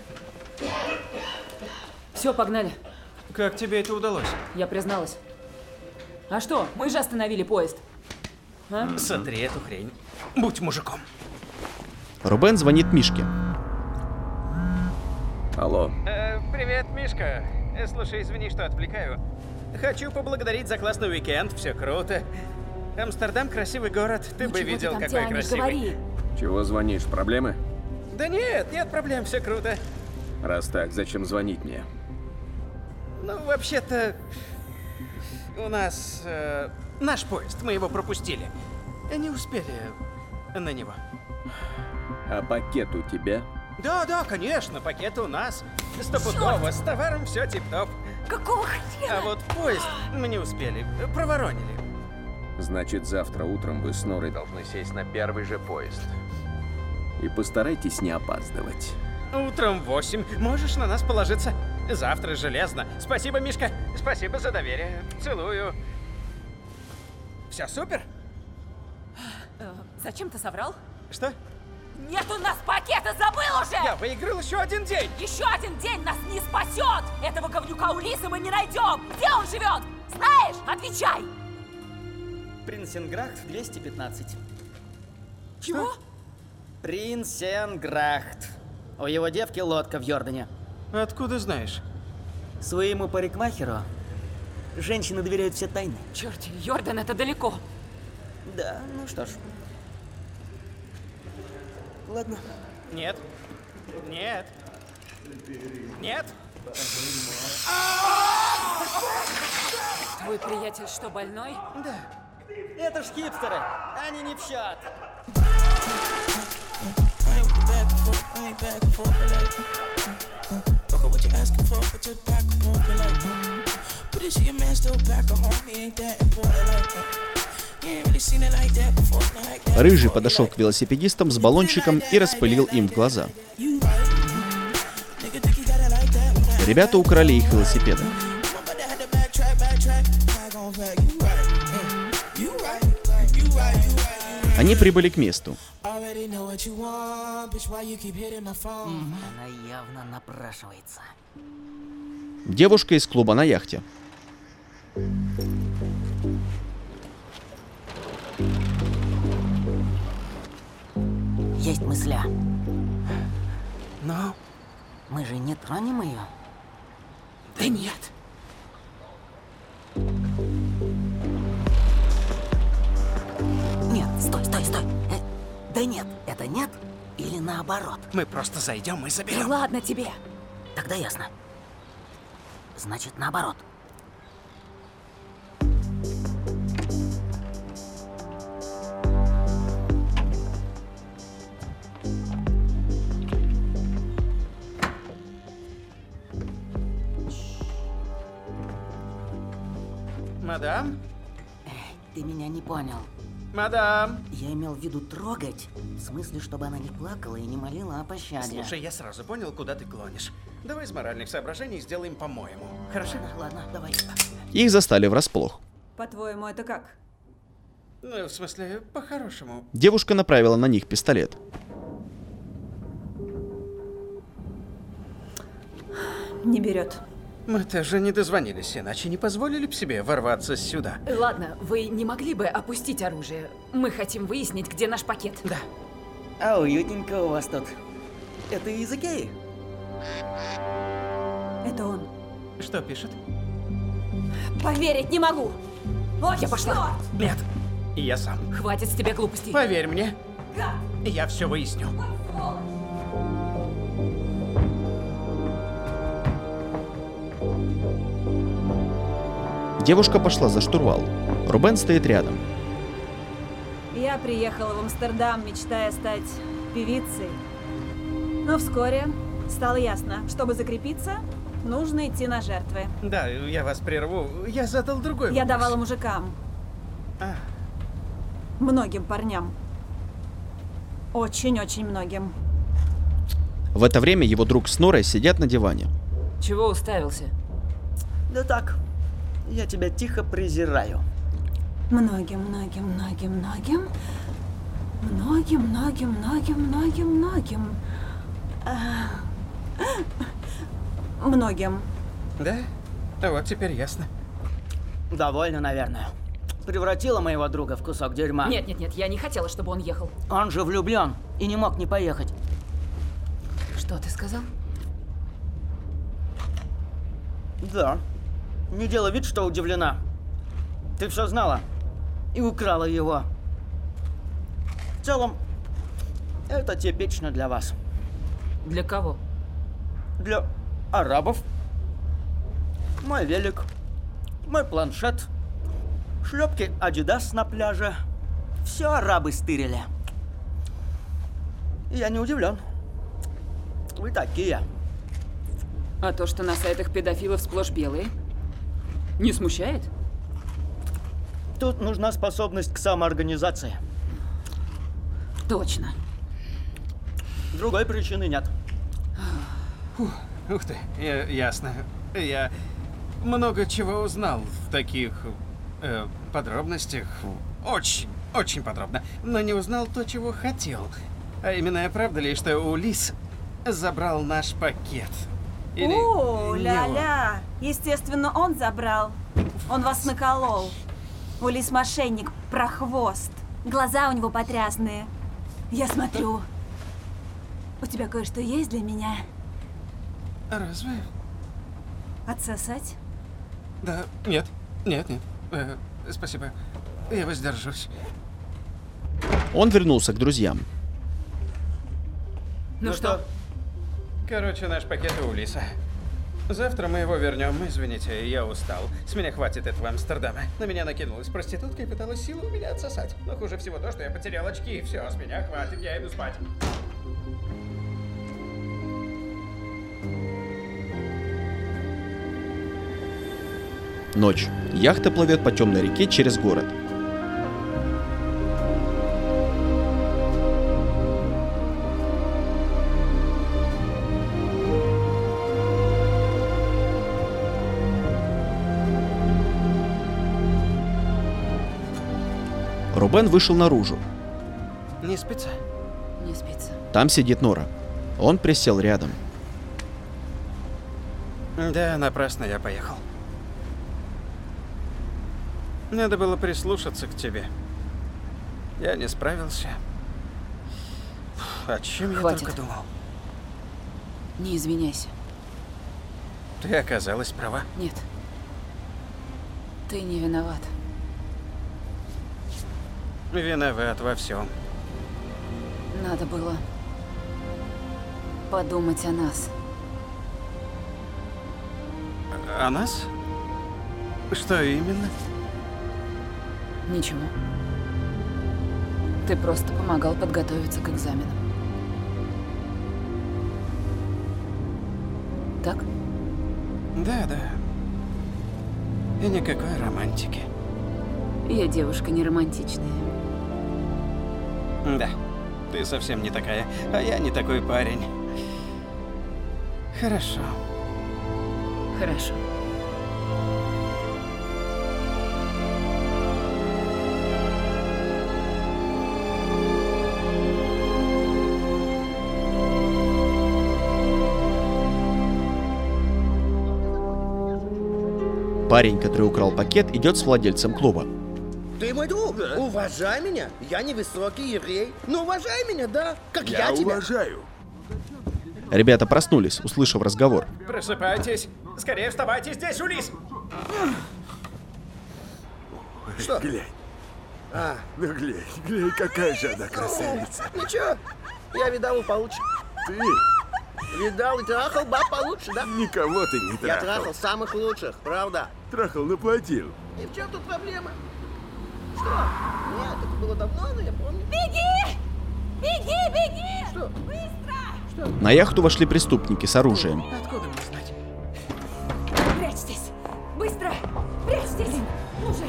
Все, погнали. Как тебе это удалось? Я призналась. А что? Мы же остановили поезд. А? Сотри эту хрень. Будь мужиком. Рубен звонит Мишке. Алло. Привет, Мишка. Слушай, извини, что отвлекаю. Хочу поблагодарить за классный уикенд, все круто. Амстердам красивый город, ты бы видел, какой красивый. Говори. Чего звонишь, проблемы? Да нет проблем, все круто. Раз так, зачем звонить мне? Ну, вообще-то, у нас наш поезд, мы его пропустили. Не успели на него. А пакет у тебя? Да, конечно, пакет у нас. Стопудово, с товаром все тип-топ. Какого хрена? А вот поезд мы не успели, проворонили. Значит, завтра утром вы с Норой должны сесть на первый же поезд. И постарайтесь не опаздывать. Утром в 8. Можешь на нас положиться. Завтра железно. Спасибо, Мишка. Спасибо за доверие. Целую. Все супер? Зачем ты соврал? Что? Нет у нас пакета, забыл уже! Я выиграл еще один день! Еще один день нас не спасет! Этого говнюка Улиса мы не найдем! Где он живет? Знаешь? Отвечай! Принценграхт 215. Чего? Принценграхт. У его девки лодка в Йордане. Откуда знаешь? Своему парикмахеру женщины доверяют все тайны. Черт, Йордан, это далеко. Да, ну что ж. Ладно. Нет. Нет. Нет. Твой приятель что, больной? Да. Это ж хипстеры. Они не в счет. Рыжий подошел к велосипедистам с баллончиком и распылил им в глаза. Ребята украли их велосипеды. Они прибыли к месту. Она явно напрашивается. Девушка из клуба на яхте. Есть мысля. Но? Мы же не тронем ее? Да нет. Нет, стой. Да нет, это нет или наоборот? Мы просто зайдем и заберем. Да ладно тебе. Тогда ясно. Значит, наоборот. Мадам? Ты меня не понял. Мадам! Я имел в виду трогать. В смысле, чтобы она не плакала и не молила о пощаде. Слушай, я сразу понял, куда ты клонишь. Давай из моральных соображений сделаем по-моему. Хорошо? Ладно, давай. Их застали врасплох. По-твоему, это как? Ну, в смысле, по-хорошему. Девушка направила на них пистолет. Не берет. Мы тоже не дозвонились, иначе не позволили бы себе ворваться сюда. Ладно, вы не могли бы опустить оружие? Мы хотим выяснить, где наш пакет. Да. А уютненько у вас тут. Это из Икеи? Это он. Что пишет? Поверить не могу. Вот я пошла. Нет, я сам. Хватит с тебя глупостей. Поверь мне, я все выясню. Девушка пошла за штурвал. Рубен стоит рядом. Я приехала в Амстердам, мечтая стать певицей. Но вскоре стало ясно, чтобы закрепиться, нужно идти на жертвы. Да, я вас прерву. Я задал другой вопрос. Я давала мужикам. Многим парням. Очень-очень многим. В это время его друг с Норой сидят на диване. Чего уставился? Да так. Я тебя тихо презираю. Многим. Многим. Да? Вот теперь ясно. Довольно, наверное. Превратила моего друга в кусок дерьма. Нет, я не хотела, чтобы он ехал. Он же влюблен и не мог не поехать. Что ты сказал? Да. Не делай вид, что удивлена. Ты все знала и украла его. В целом, это типично для вас. Для кого? Для арабов. Мой велик, мой планшет, шлепки Adidas на пляже. Все арабы стырили. Я не удивлен. Вы такие. А то, что на сайтах педофилов сплошь белые, не смущает? Тут нужна способность к самоорганизации. Точно. Другой причины нет. Ух ты, ясно. Я много чего узнал в таких подробностях. Очень подробно. Но не узнал то, чего хотел. А именно, правда ли, что Улис забрал наш пакет? Или О, не ля-ля. Естественно, он забрал. Он вас наколол. Улис мошенник, прохвост. Глаза у него потрясные. Я смотрю. У тебя кое-что есть для меня? Разве? Отсосать? Да, нет. Спасибо. Я воздержусь. Он вернулся к друзьям. Ну что? Короче, наш пакет у Улиса. Завтра мы его вернем. Извините, я устал. С меня хватит этого Амстердама. На меня накинулась проститутка и пыталась силу у меня отсосать. Но хуже всего то, что я потерял очки. Все, с меня хватит, я иду спать. Ночь. Яхта плывет по темной реке через город. Рубен вышел наружу. Не спится? Не спится. Там сидит Нора. Он присел рядом. Да, напрасно я поехал. Надо было прислушаться к тебе. Я не справился. О чем Хватит. я только думал? Не извиняйся. Ты оказалась права. Нет. Ты не виноват. Виноват во всем. Надо было подумать о нас. О нас? Что именно? Ничего. Ты просто помогал подготовиться к экзаменам. Так? Да. И никакой романтики. Я девушка не романтичная. Да, ты совсем не такая, а я не такой парень. Хорошо. Хорошо. Парень, который украл пакет, идет с владельцем клуба. Ты мой друг, уважай меня. Я невысокий еврей, но уважай меня, да, как я тебя. уважаю. Ребята проснулись, услышав разговор. Просыпайтесь. Скорее вставайте, здесь Улис. Что? Глянь. А. Ну глянь, какая же она красавица. Ничего, я видал и получше. Ты? Видал и трахал баб получше, да? Никого ты не трахал. Я трахал самых лучших, правда. Трахал, наплатил. И в чем тут проблема? Что? Нет, это было давно, но я помню. Беги! Беги! Что? Быстро! Что? На яхту вошли преступники с оружием. Откуда мне знать? Прячьтесь! Быстро! Прячьтесь! Уже!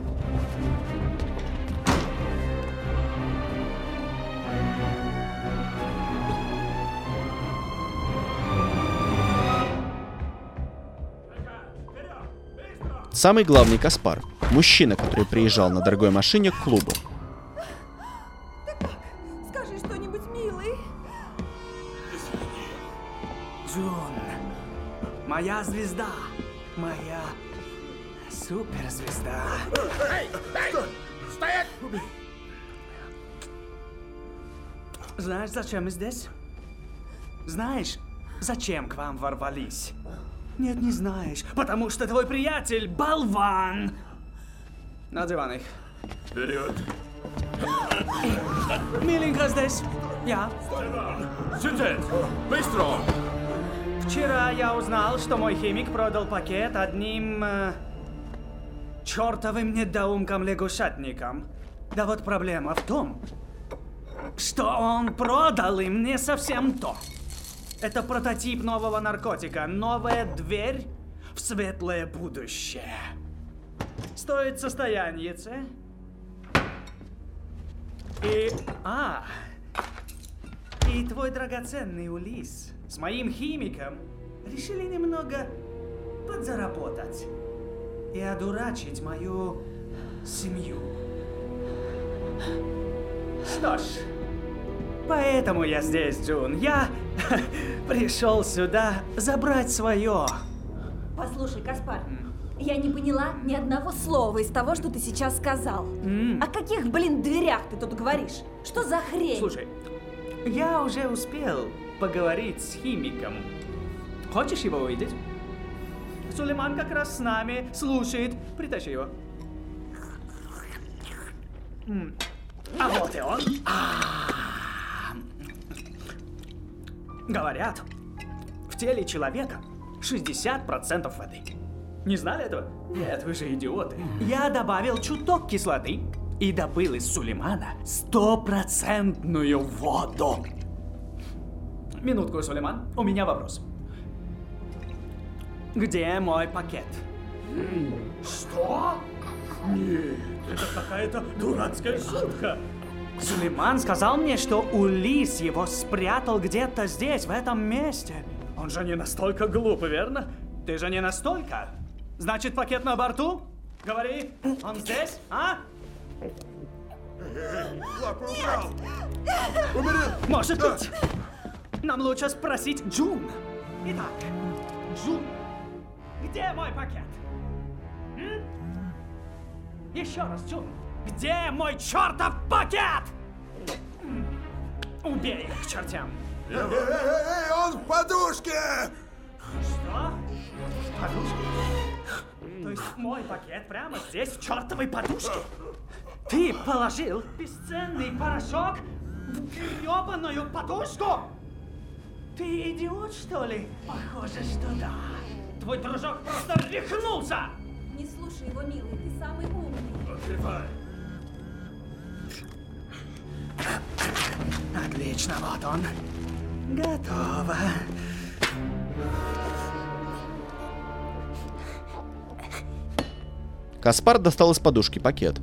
Самый главный Каспар. Мужчина, который приезжал на дорогой машине к клубу. Скажи что-нибудь, милый. Джон, моя звезда, моя суперзвезда. Эй! Стоять! Знаешь, зачем мы здесь? Знаешь, зачем к вам ворвались? Нет, не знаешь, потому что твой приятель болван. На диван их. Вперед! Миленько здесь. Я. Сюжет! Быстро! Вчера я узнал, что мой химик продал пакет одним чертовым недоумкам-лягушатникам. Да вот проблема в том, что он продал им не совсем то. Это прототип нового наркотика, новая дверь в светлое будущее. Стоит состоянице. И твой драгоценный Улис с моим химиком решили немного подзаработать и одурачить мою семью. Что ж, поэтому я здесь, Джун. Я пришел сюда забрать свое. Послушай, Каспар, я не поняла ни одного слова из того, что ты сейчас сказал. О каких, дверях ты тут говоришь? Что за хрень? Слушай, я уже успел поговорить с химиком. Хочешь его увидеть? Сулейман как раз с нами, слушает. Притащи его. А вот и он. Говорят, в теле человека 60% воды. Не знали этого? Нет, вы же идиоты. Я добавил чуток кислоты и добыл из Сулеймана 100% воду. Минутку, Сулейман, у меня вопрос. Где мой пакет? Что? Нет, это какая-то дурацкая шутка. Сулейман сказал мне, что Улис его спрятал где-то здесь, в этом месте. Он же не настолько глуп, верно? Ты же не настолько. Значит, пакет на борту? Говори, он здесь, а? Лапу убрал! Может быть. Нам лучше спросить Джун. Итак, Джун, где мой пакет? Еще раз, Джун, где мой чертов пакет? Убей их к чертям. Он в подушке! Что? Подушка? То есть мой пакет прямо здесь, в чертовой подушке? Ты положил бесценный порошок в гребаную подушку? Ты идиот, что ли? Похоже, что да. Твой дружок просто рехнулся! Не слушай его, милый, ты самый умный. Открывай. Отлично, вот он. Готово. Каспар достал из подушки пакет.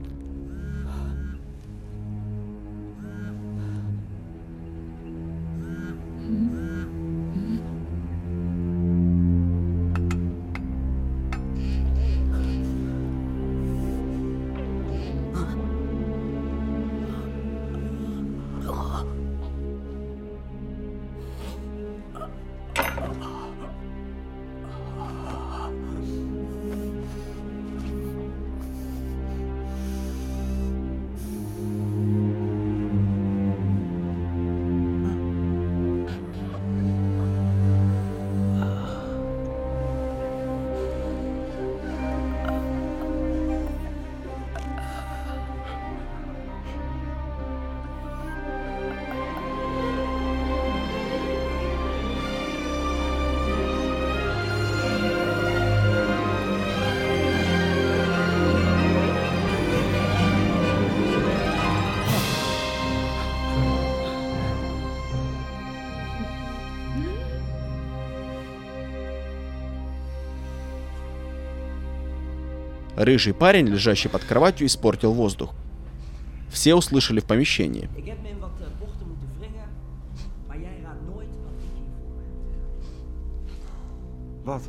Рыжий парень, лежащий под кроватью, испортил воздух. Все услышали в помещении. Wat?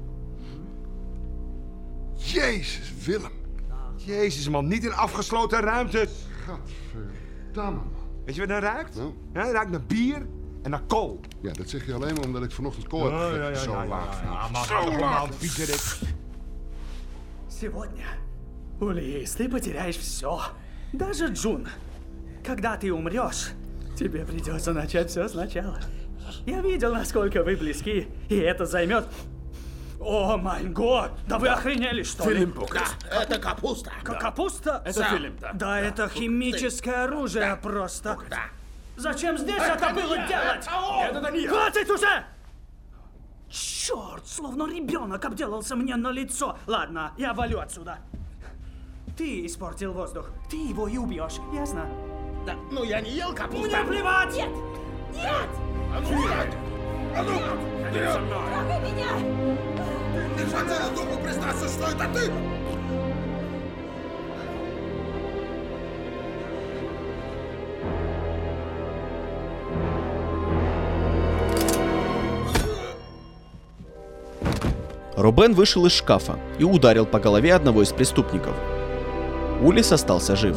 Jezus, Willem. Jezus, man. Niet in afgesloten ruimte. Gadverdamme, man. Weet je wat dat ruikt? Nou? Ja, dat ruikt naar bier en naar kool. Ja, dat zeg je alleen maar omdat ik vanochtend kool heb gegeten. Zo laag vind ik. Zo laag, Pieterik. Сегодня, Улис, ты потеряешь все. Даже Джун. Когда ты умрешь, тебе придется начать все сначала. Я видел, насколько вы близки, и это займет О май год! Да вы охренели, что ли? Да, это капуста. Капуста? Это Филипп, да. Да, это химическое оружие просто. Зачем здесь это было делать? Это не я. Хватит уже! Черт, словно ребенок обделался мне на лицо. Ладно, я валю отсюда. Ты испортил воздух. Ты его и убьешь, ясно? Да, ну я не ел капусту. Мне плевать! Нет! Нет! А ну, нет! А ну! Вперед! Трогай меня! Ты не хотела духу признаться, что это ты? Рубен вышел из шкафа и ударил по голове одного из преступников. Улис остался жив.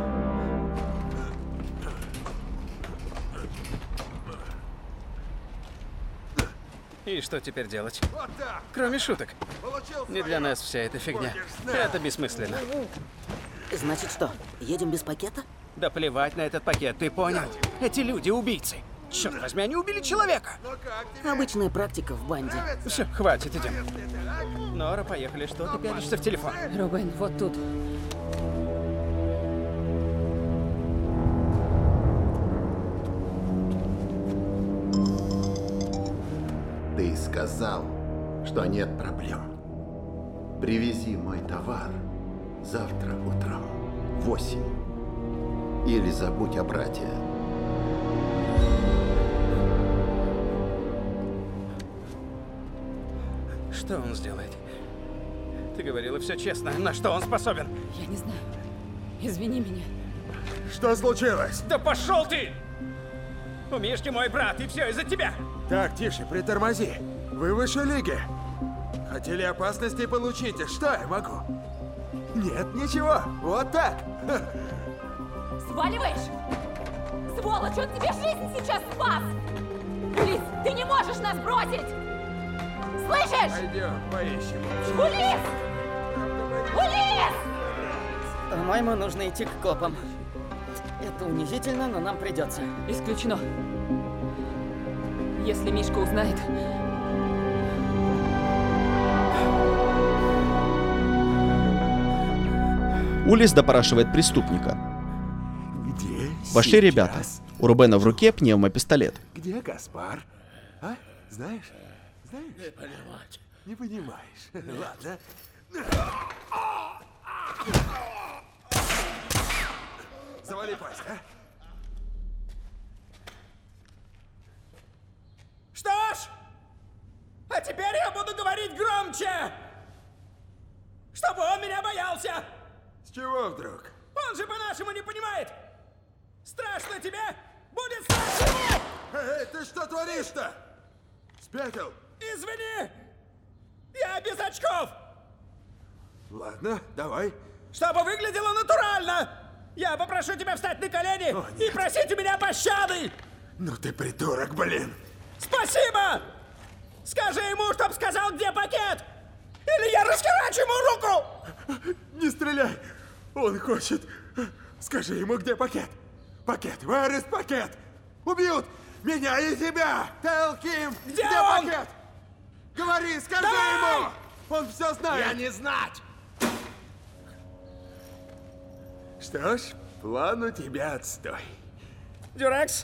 И что теперь делать? Кроме шуток. Не для нас вся эта фигня. Это бессмысленно. Значит что, едем без пакета? Да плевать на этот пакет, ты понял? Эти люди убийцы. Черт возьми, они убили человека. Обычная практика в банде. Все, хватит, идем. Нора, поехали. Что ты пялишься в телефон? Рубен, вот тут. Ты сказал, что нет проблем. Привези мой товар завтра утром в 8. Или забудь о брате. Что он сделает? Ты говорила все честно. На что он способен? Я не знаю. Извини меня. Что случилось? Да пошел ты! У Мишки мой брат, и все из-за тебя. Так, тише, притормози. Вы выше лиги. Хотели опасности получить, а что я могу? Нет, ничего. Вот так. Сваливаешь? Сволочь, он тебе жизнь сейчас спас! Улис, ты не можешь нас бросить! Слышишь? Пойдем, поищем. Улис! Улис! По-моему, нужно идти к копам. Это унизительно, но нам придется. Исключено. Если Мишка узнает... Улис допрашивает преступника. Где Вошли сейчас? ребята. У Рубена в руке пневмопистолет. Где Гаспар? А? Знаешь? Знаешь? Не понимать. Не понимаешь. Ладно. Завали пасть, а? Что ж, а теперь я буду говорить громче, чтобы он меня боялся. С чего вдруг? Он же по-нашему не понимает. Страшно тебе? Будет страшно! Эй, ты что творишь-то? Спятил? Извини, я без очков. Ладно, давай. Чтобы выглядело натурально, я попрошу тебя встать на колени и просить у меня пощады. Ну ты придурок, блин. Спасибо! Скажи ему, чтоб сказал, где пакет! Или я раскорачу ему руку! Не стреляй! Он хочет. Скажи ему, где пакет. Пакет, where is пакет? Убьют меня и тебя! Tell Kim, где он? пакет? Говори, скажи Давай! ему! Он все знает! Я не знать! Что ж, план у тебя отстой. Дюрекс?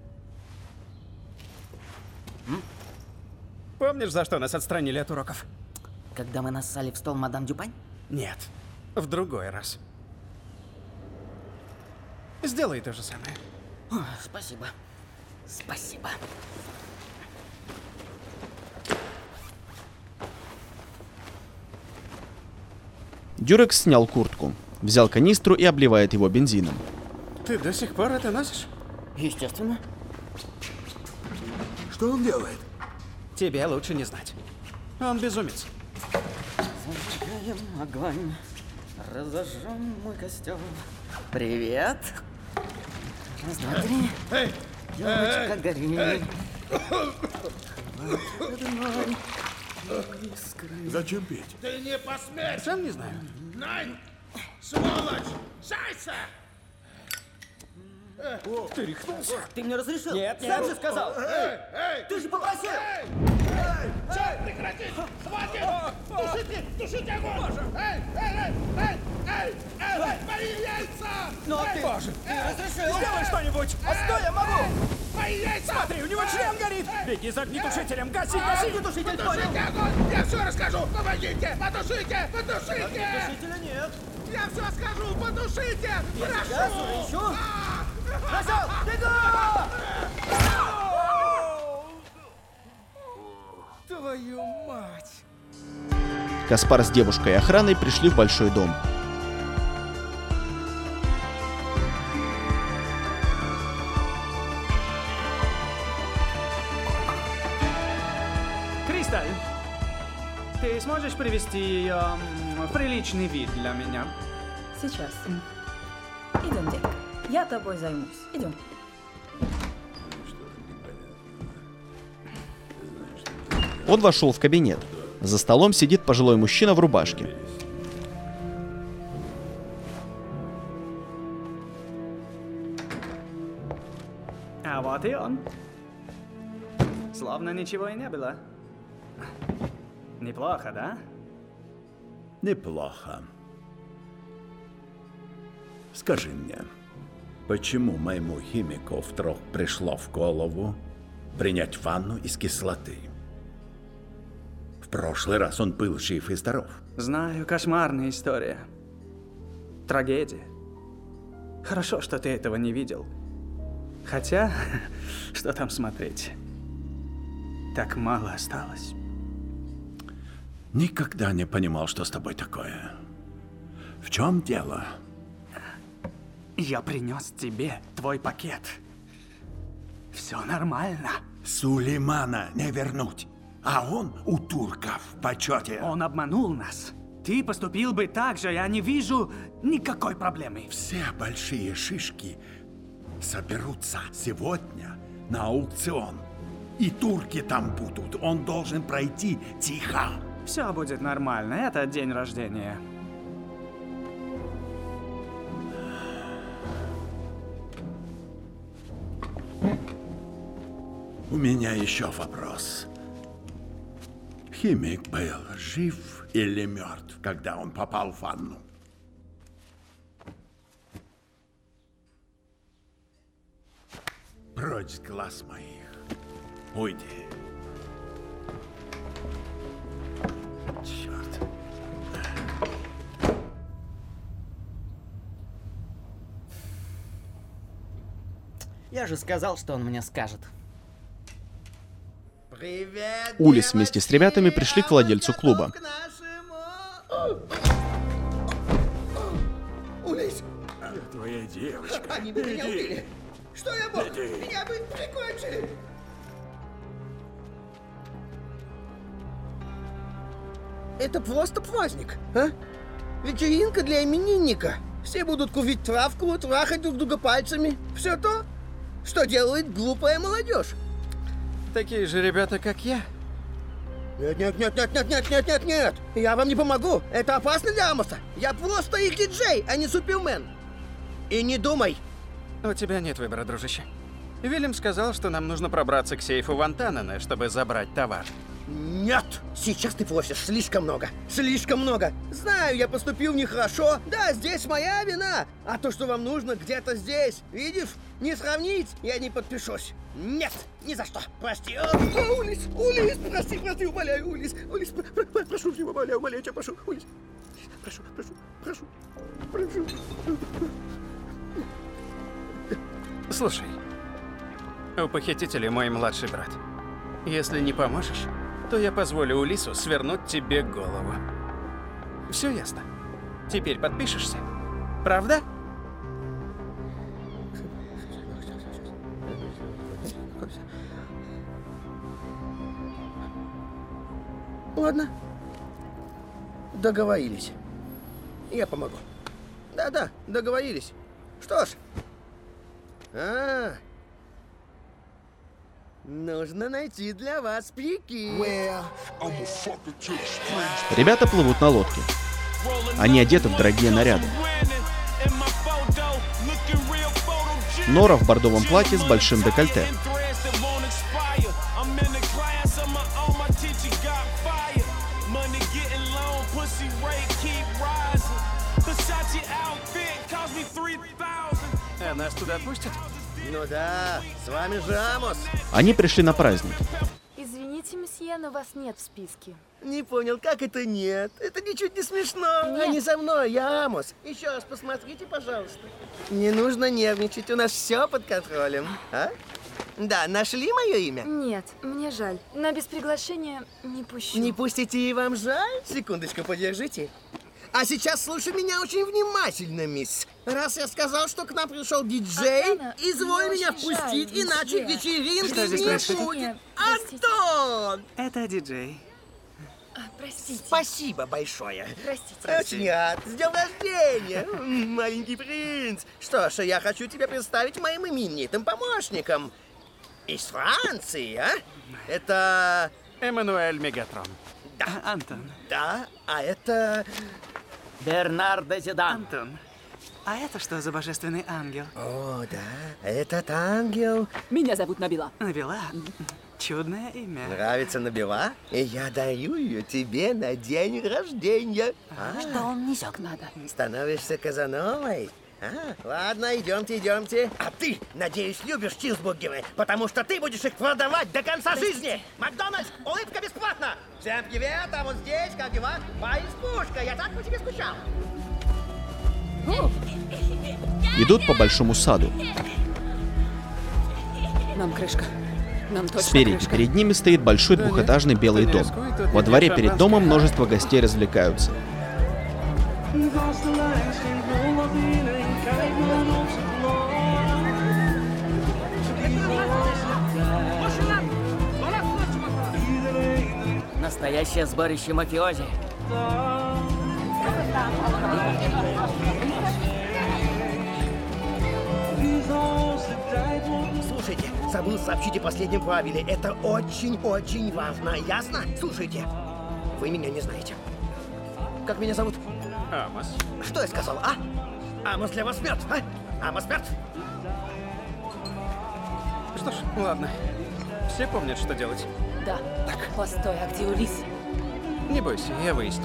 Помнишь, за что нас отстранили от уроков? Когда мы нассали в стол мадам Дюпань? Нет, в другой раз. Сделай то же самое. О, спасибо. Спасибо. Дюрекс снял куртку, взял канистру и обливает его бензином. Ты до сих пор это носишь? Естественно. Что он делает? Тебе лучше не знать. Он безумец. Зажигаем огонь, разожжем мой костер. Привет. Раз, два, три. Эй! Девочка, гори. Зачем петь? Ты не посмеешь! Сам не знаю. Найн! Сволочь! Шайса! Ты рехнулся? Ты мне разрешил? Нет, Сам нет. же сказал. Эй! Ты же попросил. Все, прекратите! Хватит! Тушите! Тушите огонь! Эй! Мои яйца! Ну ты... Боже, ты разрешил? Сделай что-нибудь! А стой, я могу! Мои яйца! Смотри, у него член горит! Беги за огнетушителем! Гаси, гаси огнетушитель! Потушите огонь! Я все расскажу! Помогите! Потушите! Потушите! Огнетушителя нет! Я все скажу! Потушите! Прошу! Газу еще! Нашел! Бегу! Твою мать! Каспар с девушкой и охраной пришли в большой дом. Кристаль, ты сможешь привести ее в приличный вид для меня? Сейчас. Идем, детка. Я тобой займусь. Идем. Он вошел в кабинет. За столом сидит пожилой мужчина в рубашке. А вот и он. Словно ничего и не было. Неплохо, да? Неплохо. Скажи мне, почему моему химику вдруг пришло в голову принять ванну из кислоты? В прошлый раз он был жив и здоров. Знаю, кошмарная история. Трагедия. Хорошо, что ты этого не видел. Хотя, что там смотреть? Так мало осталось. Никогда не понимал, что с тобой такое. В чем дело? Я принес тебе твой пакет. Все нормально. Сулеймана не вернуть. А он у турков в почете. Он обманул нас. Ты поступил бы так же, я не вижу никакой проблемы. Все большие шишки соберутся сегодня на аукцион. И турки там будут. Он должен пройти тихо. Все будет нормально. Это день рождения. У меня еще вопрос. Химик был жив или мертв, когда он попал в ванну? Прочь с глаз моих. Уйди. Черт. Я же сказал, что он мне скажет. Привет, Улис вместе с ребятами пришли к владельцу клуба. Улис! Твоя девочка. Они бы меня убили. Что я мог? Иди. Меня бы прикончили. Это просто праздник, а? Вечеринка для именинника. Все будут курить травку, трахать друг друга пальцами. Все то, что делает глупая молодежь. Такие же ребята, как я. Нет. Я вам не помогу. Это опасно для Амоса. Я просто их диджей, а не Супермен. И не думай. У тебя нет выбора, дружище. Вильям сказал, что нам нужно пробраться к сейфу Вантанена, чтобы забрать товар. Нет! Сейчас ты просишь слишком много. Слишком много. Знаю, я поступил нехорошо. Да, здесь моя вина. А то, что вам нужно, где-то здесь. Видишь? Не сравнить, я не подпишусь. Нет, ни за что. Прости. Улис, прости, умоляю, Улис, прошу тебя, умоляю тебя, прошу, Улис. Прошу. Слушай, у похитителя мой младший брат. Если не поможешь, то я позволю Улису свернуть тебе голову. Все ясно? Теперь подпишешься? Правда? Ладно. Договорились. Я помогу. Да, договорились. Что ж. Нужно найти для вас прикид. Ребята плывут на лодке. Они одеты в дорогие наряды. Нора в бордовом платье с большим декольте. А нас туда отпустят? Ну да, с вами же Амос. Они пришли на праздник. Извините, месье, но вас нет в списке. Не понял, как это нет? Это ничуть не смешно. Нет. Они за мной, я Амос. Еще раз посмотрите, пожалуйста. Не нужно нервничать, у нас все под контролем. А? Да, нашли мое имя? Нет, мне жаль. Но без приглашения не пущу. Не пустите, и вам жаль? Секундочку, подержите. А сейчас слушай меня очень внимательно, мисс. Раз я сказал, что к нам пришел диджей, Охрана, изволь мне меня очень впустить, жаль, иначе месье. вечеринки Что здесь не происходит? будет. Нет, Антон! Это диджей. Простите. Спасибо большое. Простите. Очень рад. С днем рождения, маленький принц. Что ж, я хочу тебя представить моим именитым помощникам. Из Франции, а? Это... Эммануэль Мегатрон. Да. Антон. Да, а это... Бернардо Зидан. Антон. А это что за божественный ангел? О, да, этот ангел... Меня зовут Набила. Набила? Чудное имя. Нравится Набила? И я дарю ее тебе на день рождения. Что он несет? Надо. Становишься Казановой? Ладно, идемте. А ты, надеюсь, любишь чизбургеры, потому что ты будешь их продавать до конца жизни. Макдональдс, улыбка бесплатно. Всем привет, а вот здесь, как дела? Моя избушка, я так по тебе скучал. Идут по большому саду. Нам крышка. Нам точно Спереди, крышка. перед ними стоит большой двухэтажный белый дом. Во дворе перед домом множество гостей развлекаются. Настоящее сборище мафиози. Слушайте, забыл сообщить о последнем правиле. Это очень-очень важно. Ясно? Слушайте, вы меня не знаете. Как меня зовут? Амос. Что я сказал, а? Амос для вас мертв, а? Амос мертв? Что ж, ладно. Все помнят, что делать. Да. Так. Постой, а где Улис? Не бойся, я выясню.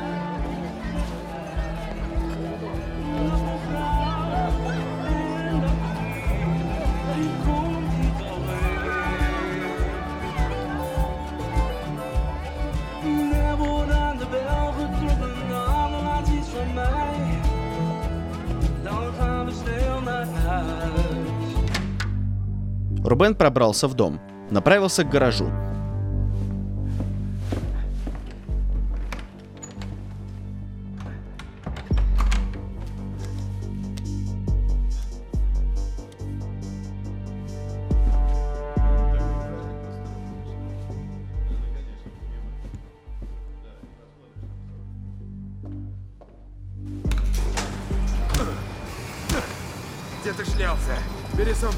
Рубен пробрался в дом, направился к гаражу. Где ты шлялся? Бери сумки.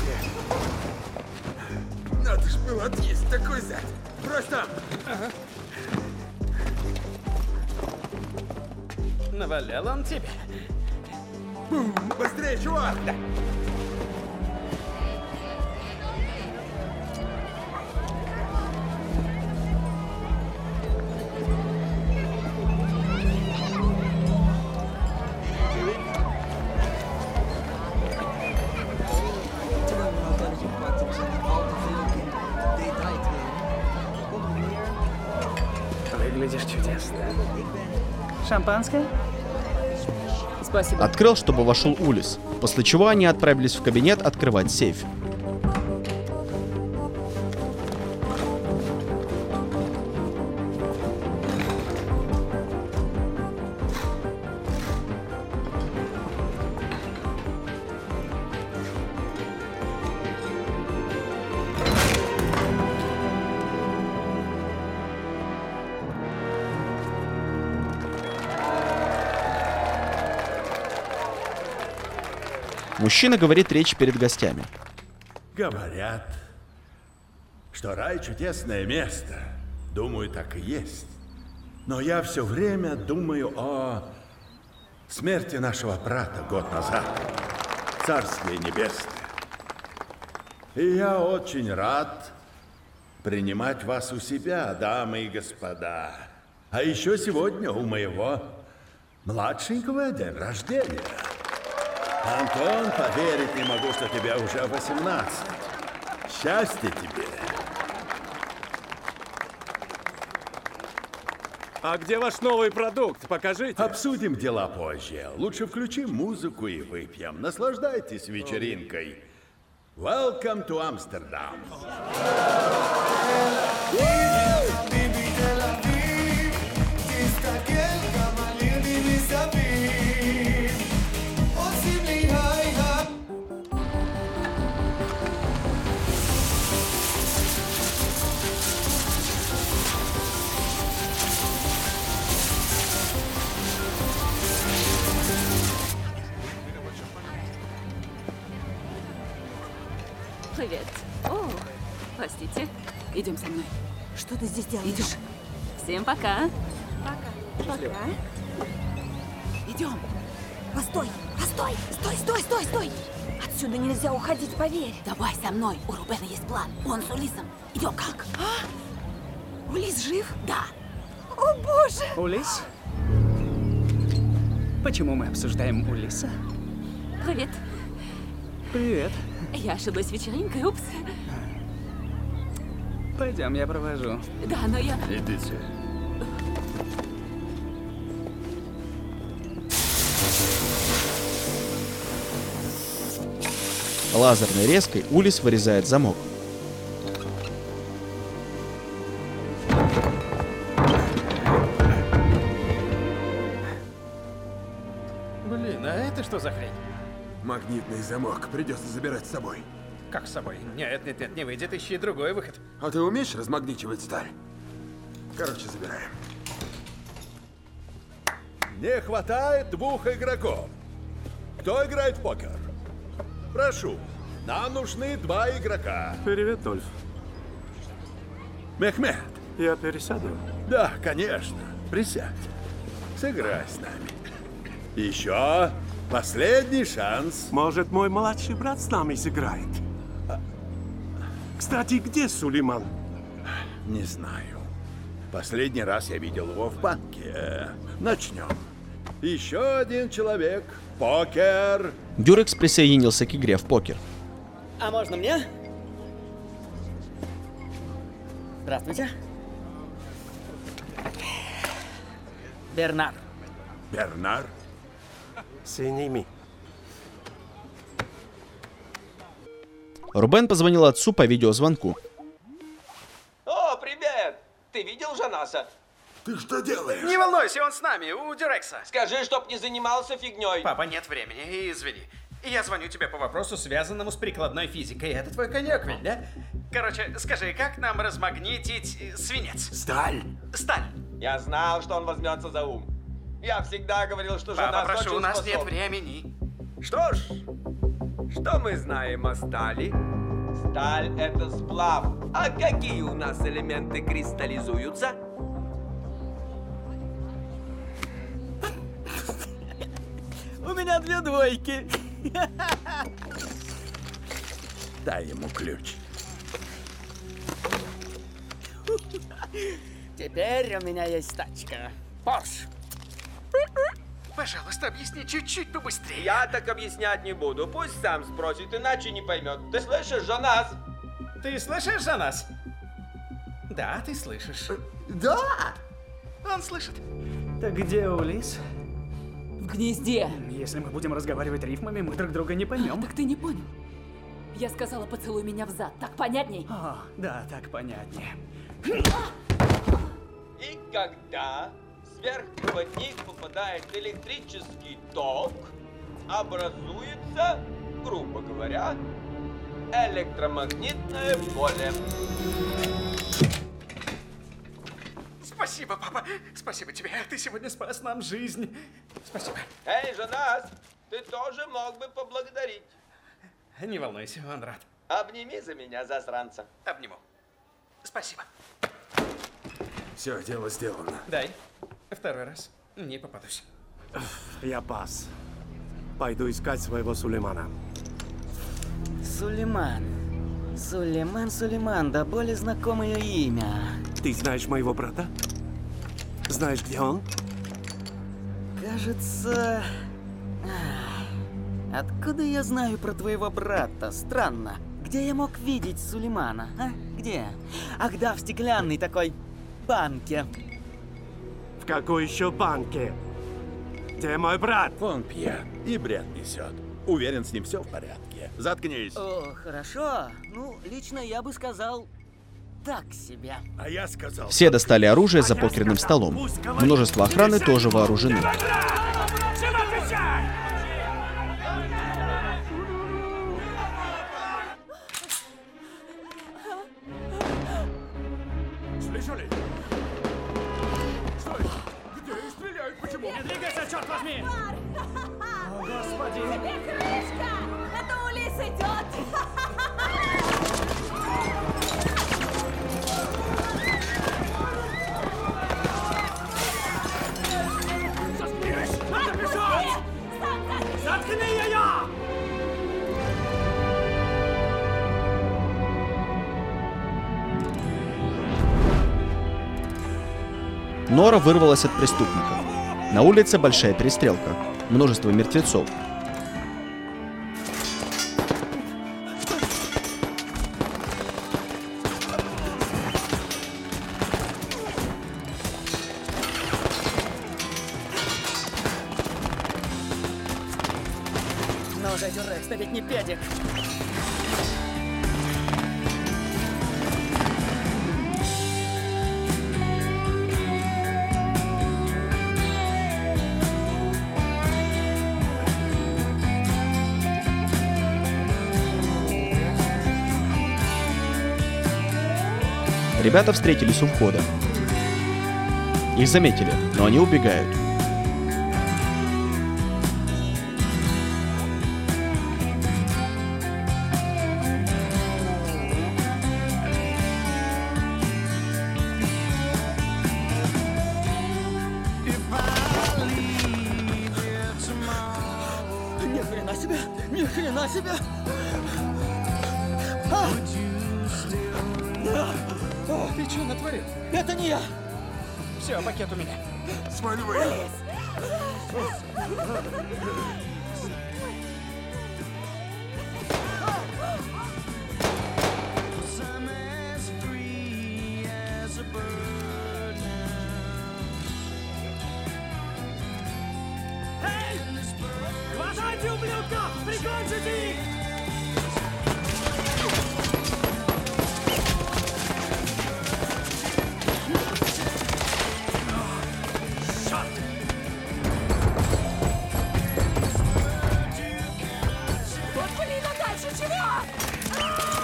Надо ж было отъесть такой зад. Брось там. Ага. Навалял он тебе. Быстрее, чувак! Да. Выглядишь чудесно. Шампанское? Спасибо. Открыл, чтобы вошел Улис, после чего они отправились в кабинет открывать сейф. Мужчина говорит речь перед гостями. Говорят, что рай — чудесное место. Думаю, так и есть. Но я все время думаю о смерти нашего брата год назад. Царствие небесное. И я очень рад принимать вас у себя, дамы и господа. А еще сегодня у моего младшенького день рождения. Антон, поверить не могу, что тебе уже 18. Счастья тебе. А где ваш новый продукт? Покажите. Обсудим дела позже. Лучше включим музыку и выпьем. Наслаждайтесь вечеринкой. Welcome to Amsterdam. Привет. О, простите. Идем со мной. Что ты здесь делаешь? Идешь. Всем пока. Пока. Пока. Идем. Постой, постой, стой. Отсюда нельзя уходить, поверь. Давай со мной. У Рубена есть план. Он с Улисом. Идем как? Улис жив? Да. О, боже! Улис? Почему мы обсуждаем Улиса? Привет. Привет. Я ошиблась вечеринкой, упс. Пойдем, я провожу. Да, но я... Идите. Лазерной резкой Улис вырезает замок. Блин, а это что за хрень? Магнитный замок. Придется забирать с собой. Как с собой? Нет, не выйдет, ищи другой выход. А ты умеешь размагничивать сталь? Короче, забираем. Не хватает 2 игроков. Кто играет в покер? Прошу, нам нужны 2 игрока. Привет, Дольф. Мехмед. Я пересяду? Да, конечно. Присядь. Сыграй с нами. Еще последний шанс. Может, мой младший брат с нами сыграет? Кстати, где Сулейман? Не знаю. Последний раз я видел его в банке. Начнем. Еще один человек. Покер. Дюрекс присоединился к игре в покер. А можно мне? Здравствуйте. Бернар. Бернар? Сними. Рубен позвонил отцу по видеозвонку. О, привет! Ты видел Жанаса? Ты что делаешь? Не волнуйся, он с нами, у Дюрекса. Скажи, чтоб не занимался фигней. Папа, нет времени, извини. Я звоню тебе по вопросу, связанному с прикладной физикой. Это твой конек ведь, да? Короче, скажи, как нам размагнитить свинец? Сталь. Сталь. Я знал, что он возьмется за ум. Я всегда говорил, что Жанас Папа, прошу, очень у нас способен. нет времени. Что ж, что мы знаем о стали? Сталь — это сплав. А какие у нас элементы кристаллизуются? У меня 2 двойки. Дай ему ключ. Теперь у меня есть тачка. Порш. Пожалуйста, объясни чуть-чуть побыстрее. Я так объяснять не буду. Пусть сам спросит, иначе не поймет. Ты слышишь, Жанас? Ты слышишь, Жанас? Да, ты слышишь. Да! Он слышит. Так где Улис? В гнезде. Если мы будем разговаривать рифмами, мы друг друга не поймем. Так ты не понял. Я сказала, поцелуй меня в зад. Так понятней? О, да, так понятнее. И когда в сверхпроводник попадает электрический ток, образуется, грубо говоря, электромагнитное поле. Спасибо, папа. Спасибо тебе. Ты сегодня спас нам жизнь. Спасибо. Эй, Жанас, ты тоже мог бы поблагодарить. Не волнуйся, он рад. Обними за меня, засранца. Обниму. Спасибо. Все, дело сделано. Дай. 2 раз. Не попадусь. Я пас. Пойду искать своего Сулеймана. Сулейман. Сулейман, да более знакомое имя. Ты знаешь моего брата? Знаешь, где он? Кажется... Откуда я знаю про твоего брата? Странно. Где я мог видеть Сулеймана, а? Где? Ах да, в стеклянной такой банке. В какой еще банке? Где мой брат? Он пьян и бред несет. Уверен, с ним все в порядке. Заткнись. О, хорошо. Ну, лично я бы сказал так себе. А я сказал... Все достали оружие за покерным столом. Множество охраны тоже вооружены. Слышали? Стой! Где их стреляют? Почему? Не двигайся, черт возьми! О, Господи! Тебе крышка! Это Улис идет! Заткнись! Надо бежать! Заткни ее! Нора вырвалась от преступников. На улице большая перестрелка. Множество мертвецов. Ну же, Дюрекс, ты ведь не педик. Ребята встретились у входа. Их заметили, но они убегают. Ни хрена себе! Ни хрена себе! А! Ты что натворил? Это не я! Все, пакет у меня. Сваливай! Эй! Хватайте ублюдков! Прикончите их! Вот блин, а дальше чего?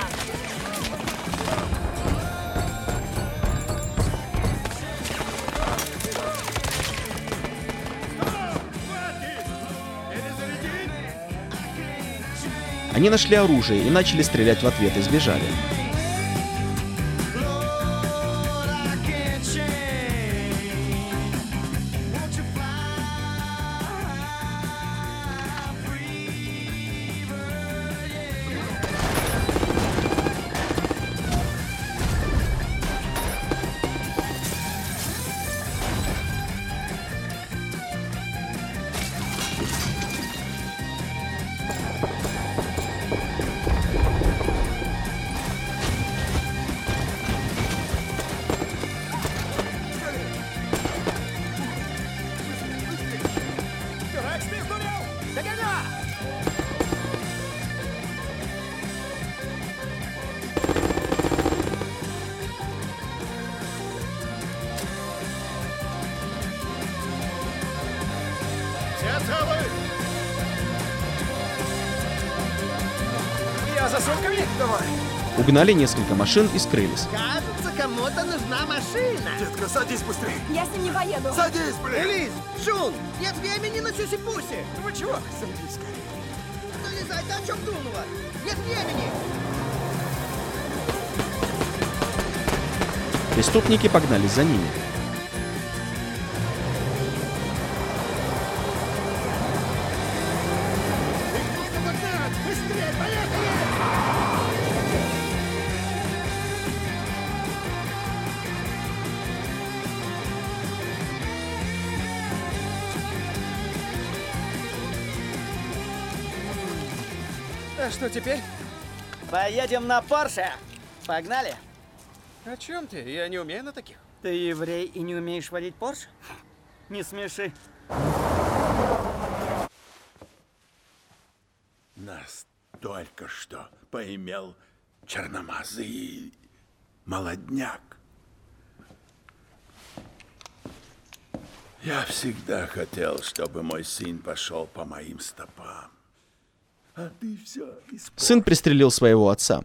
Они нашли оружие и начали стрелять в ответ и сбежали. Дюрекс, ты сдурел! Догоняй! Все целы? Я за сумками? Давай. Угнали несколько машин и скрылись. Кажется, кому-то нужна машина. Детка, садись быстрее! Я с ним не поеду. Садись, блин! Элис, Шун, нет времени на сюси-пуси. Вы чего? Садись скорее! Залезай, ты о чем думала? Нет времени. Преступники погнались за ними. Быстрее, поехали! А что теперь? Поедем на Порше. Погнали. О чем ты? Я не умею на таких. Ты еврей и не умеешь водить Порш? Не смеши. Нас только что поимел черномазый молодняк. Я всегда хотел, чтобы мой сын пошел по моим стопам. А ты все испортил. Сын пристрелил своего отца.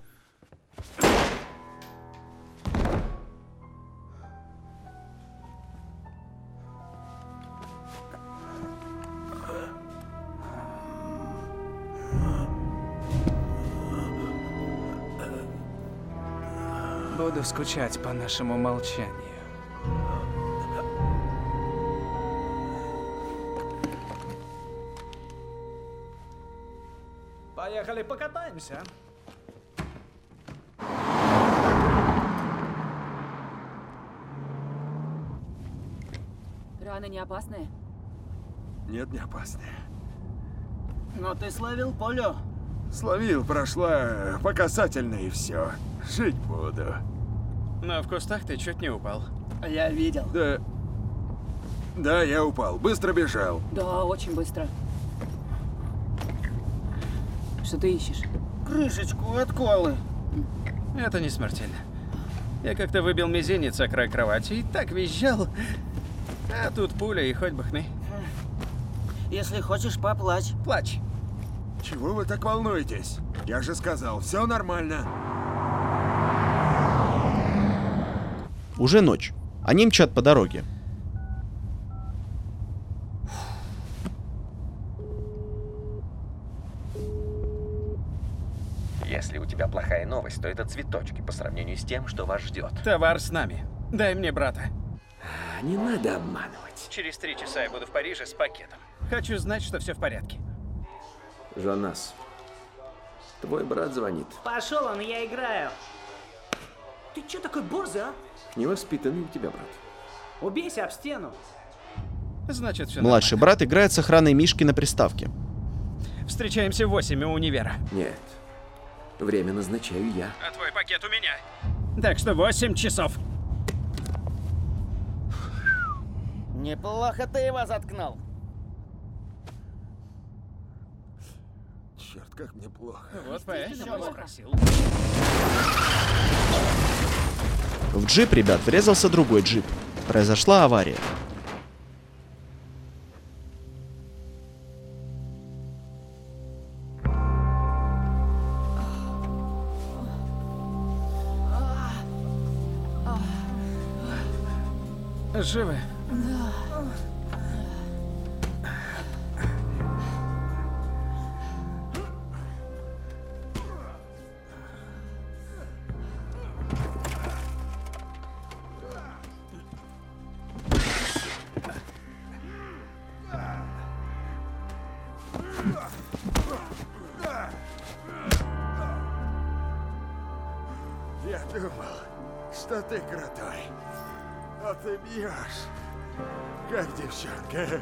Буду скучать по нашему молчанию. Поехали покатаемся. Раны не опасные? Нет, не опасные. Но ты словил Полю. Словил, прошла по касательной и все. Жить буду. Но в кустах ты чуть не упал. Я видел. Да, я упал. Быстро бежал. Да, очень быстро. Что ты ищешь? Крышечку от колы. Это не смертельно. Я как-то выбил мизинец о край кровати и так визжал. А тут пуля и хоть бы хны. Если хочешь, поплачь. Плачь. Чего вы так волнуетесь? Я же сказал, все нормально. Уже ночь. Они мчат по дороге. Если у тебя плохая новость, то это цветочки по сравнению с тем, что вас ждет. Товар с нами. Дай мне брата. Не надо обманывать. Через 3 часа я буду в Париже с пакетом. Хочу знать, что все в порядке. Жонас, твой брат звонит. Пошел он, я играю. Ты че такой борзый, а? Невоспитанный у тебя брат. Убейся об стену. Значит, все Младший брат играет с охраной Мишки на приставке. Встречаемся в 8 у универа. Нет. Время назначаю я. А твой пакет у меня. Так что 8 часов. Неплохо ты его заткнул. Черт, как мне плохо. Вот поэтому спросил. В джип ребят врезался другой джип. Произошла авария. Живы? Да. Я думал, что ты крутой. А ты бьешь. Как девчонка.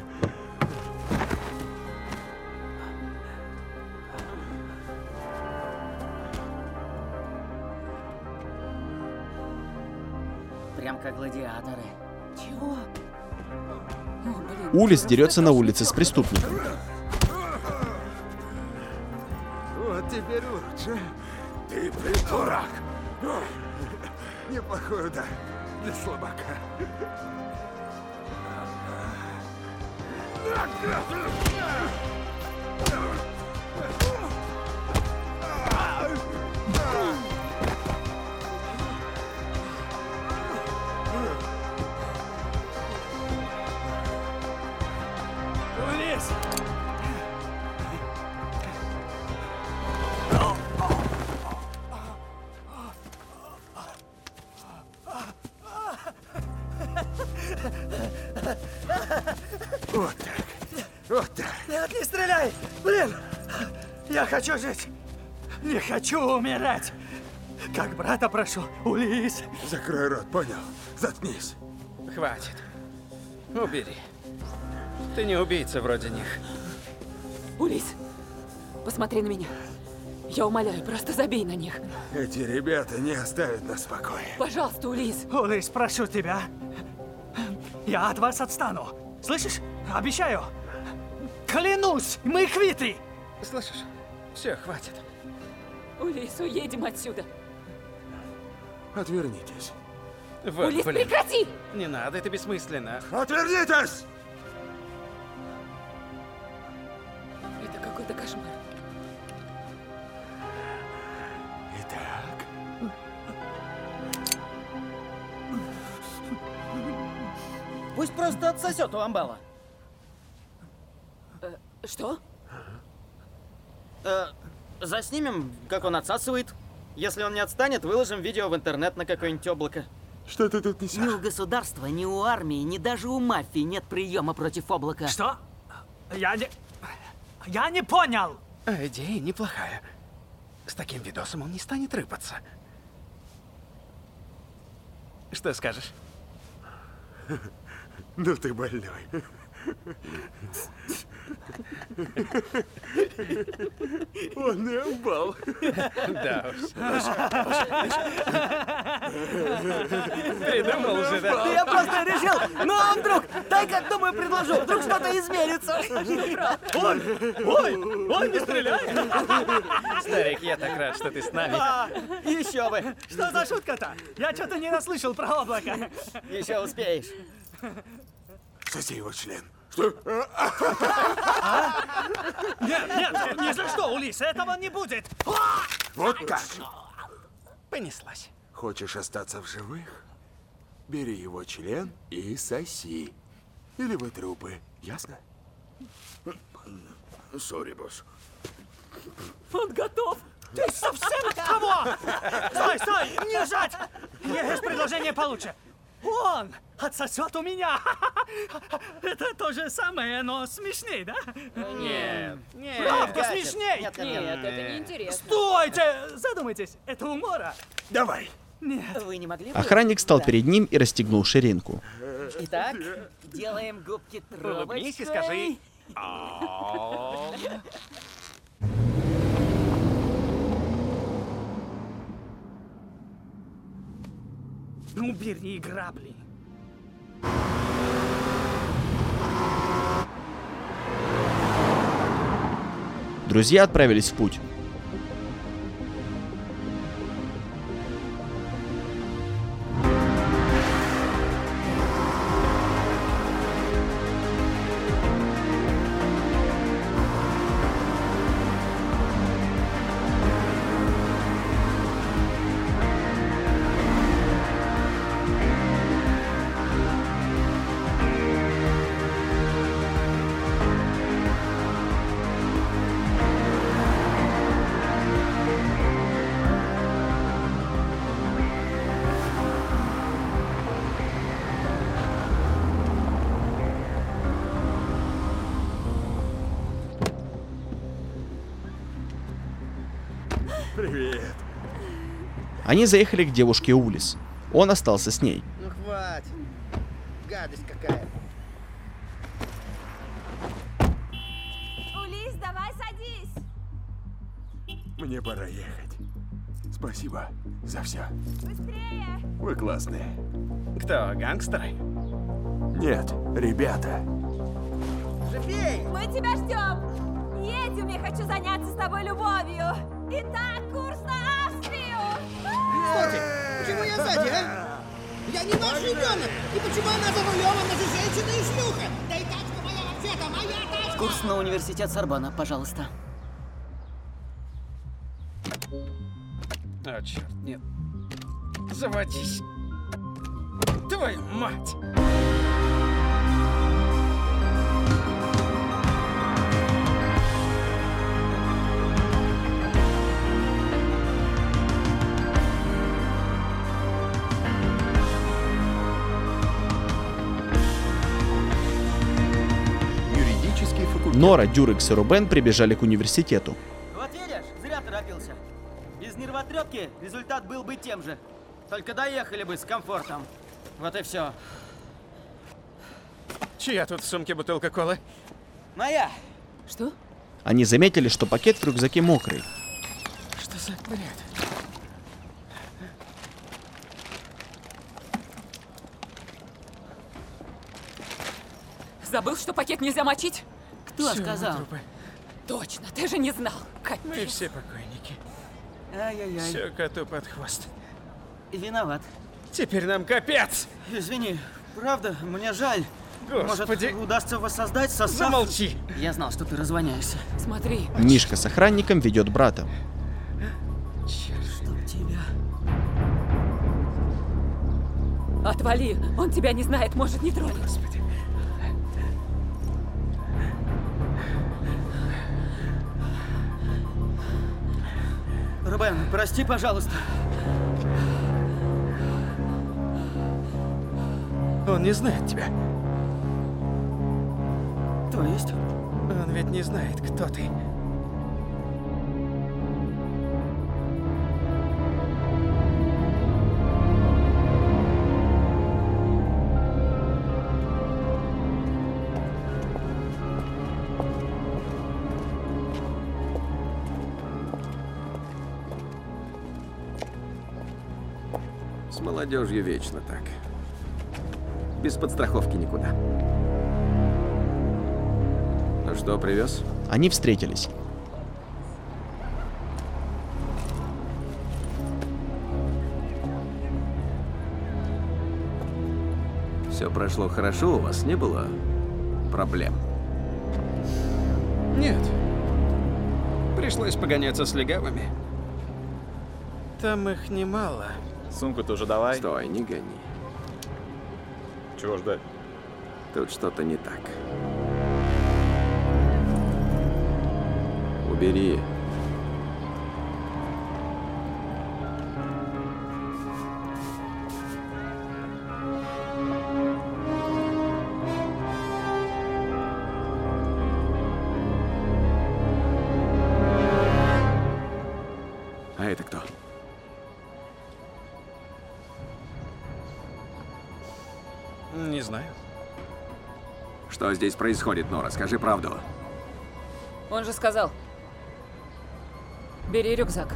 Прям как гладиаторы. Чего? Улис дерется на улице с преступником. Вот теперь лучше. Ты придурок. Неплохой удар для слабака. Улис! Вот так. Вот так. Нет, не стреляй! Блин! Я хочу жить! Не хочу умирать! Как брата прошу, Улис! Закрой рот, понял? Заткнись. Хватит. Убери. Ты не убийца вроде них. Улис, посмотри на меня. Я умоляю, просто забей на них. Эти ребята не оставят нас в покое. Пожалуйста, Улис. Улис, прошу тебя. Я от вас отстану. Слышишь? Обещаю. Клянусь, мы квиты. Слышишь? Все, хватит. Улис, уедем отсюда. Отвернитесь. Вот, Улис, блин. прекрати! Не надо, это бессмысленно. Отвернитесь! Это какой-то кошмар. Итак. Пусть просто отсосет у амбала. Что? Заснимем, как он отсасывает. Если он не отстанет, выложим видео в интернет на какое-нибудь облако. Что ты тут несешь? Ни у государства, ни у армии, ни даже у мафии нет приема против облака. Что? Я не понял. Идея неплохая. С таким видосом он не станет рыпаться. Что скажешь? Ну ты больной. Он не амбал. Да уж. Придумал уже, да? Я просто решил, ну а вдруг, дай-ка, думаю, предложу, вдруг что-то изменится. Ой, не стреляй! Старик, я так рад, что ты с нами. Еще бы. Что за шутка-то? Я что-то не расслышал про облако. Еще успеешь. Соси его член. Что? Нет, ни за что, Улис, этого не будет. Вот как? Понеслась. Хочешь остаться в живых? Бери его член и соси. Или вы трупы. Ясно? Сори, босс. Он готов. Ты совсем кого? Стой, не жать! Есть предложение получше. Он отсосет у меня. Это то же самое, но смешней, да? Нет. Правда, смешней. Нет, это неинтересно. Стойте! Задумайтесь, это умора. Давай. Нет. Вы не могли бы... Охранник встал перед ним и расстегнул ширинку. Итак, делаем губки трубочкой. Улыбнись и скажи. Убери грабли. Друзья отправились в путь. Привет. Они заехали к девушке Улис. Он остался с ней. Ну хватит. Гадость какая. Улис, давай садись. Мне пора ехать. Спасибо за все. Быстрее. Вы классные. Кто, гангстеры? Нет, ребята. Живей! Мы тебя ждем. Едем, я хочу заняться с тобой любовью. Итак, курс на Австрию. Стойте! Почему я сзади, а? Я не ваш ребенок! И почему она за рулем, она же женщина и шлюха? Да и тачка моя вообще-то, моя тачка! Курс на университет Сорбонна, пожалуйста. О, черт, нет. Заводись. Твою мать! Юридический факультет. Нора, Дюрекс и Рубен прибежали к университету. Вот видишь, зря торопился. Без нервотрепки результат был бы тем же. Только доехали бы с комфортом. Вот и все. Чья тут в сумке бутылка колы? Моя. Что? Они заметили, что пакет в рюкзаке мокрый. за бред? Забыл, что пакет нельзя мочить? Кто сказал? Точно, ты же не знал. Мы все покойники. Ай-яй-яй. Все коту под хвост. Виноват. Теперь нам капец! Извини, правда, мне жаль. Господи. Может, удастся воссоздать состав? Замолчи! Я знал, что ты развоняешься. Смотри. Мишка с охранником ведет брата. Черт, чтоб тебя. Отвали! Он тебя не знает, может, не тронет. Господи. Рубен, прости, пожалуйста. Он не знает тебя. То есть? Он ведь не знает, кто ты. С молодежью вечно так. Без подстраховки никуда. Ну что, привез? Они встретились. Все прошло хорошо, у вас не было проблем? Нет. Пришлось погоняться с легавыми. Там их немало. Сумку тоже давай. Стой, не гони. Чего ждать? Тут что-то не так. Убери. А это кто? Не знаю. Что здесь происходит, Нора? Скажи правду. Он же сказал. Бери рюкзак.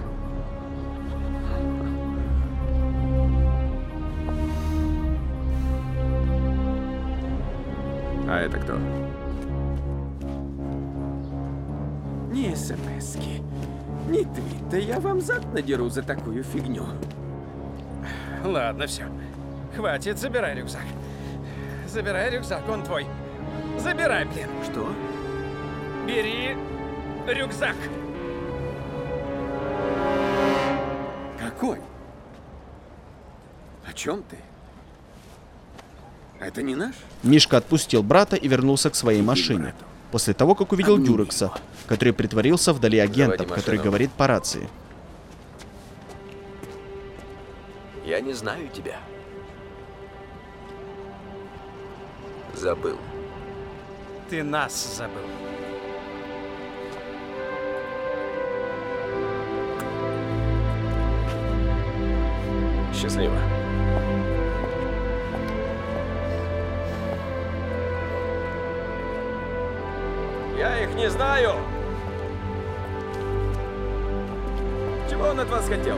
А это кто? Не смс-ки, не твиты, я вам зад надеру за такую фигню. Ладно, все. Хватит, забирай рюкзак. Забирай рюкзак, он твой. Забирай, блин. Что? Бери рюкзак. Какой? О чем ты? Это не наш? Мишка отпустил брата и вернулся к своей машине. После того, как увидел Дюрекса, который притворился вдали агентом, который говорит по рации. Я не знаю тебя. Забыл. Ты нас забыл. Счастливо. Я их не знаю. Чего он от вас хотел?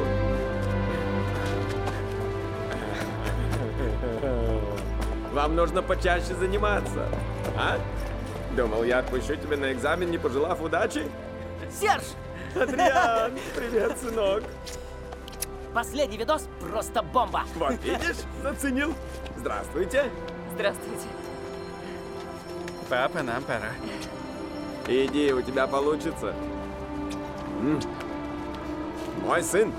Вам нужно почаще заниматься, а? Думал, я отпущу тебя на экзамен, не пожелав удачи? Серж! Адриан, привет, сынок. Последний видос просто бомба. Вот видишь, заценил. Здравствуйте. Здравствуйте. Папа, нам пора. Иди, у тебя получится. Мой сын.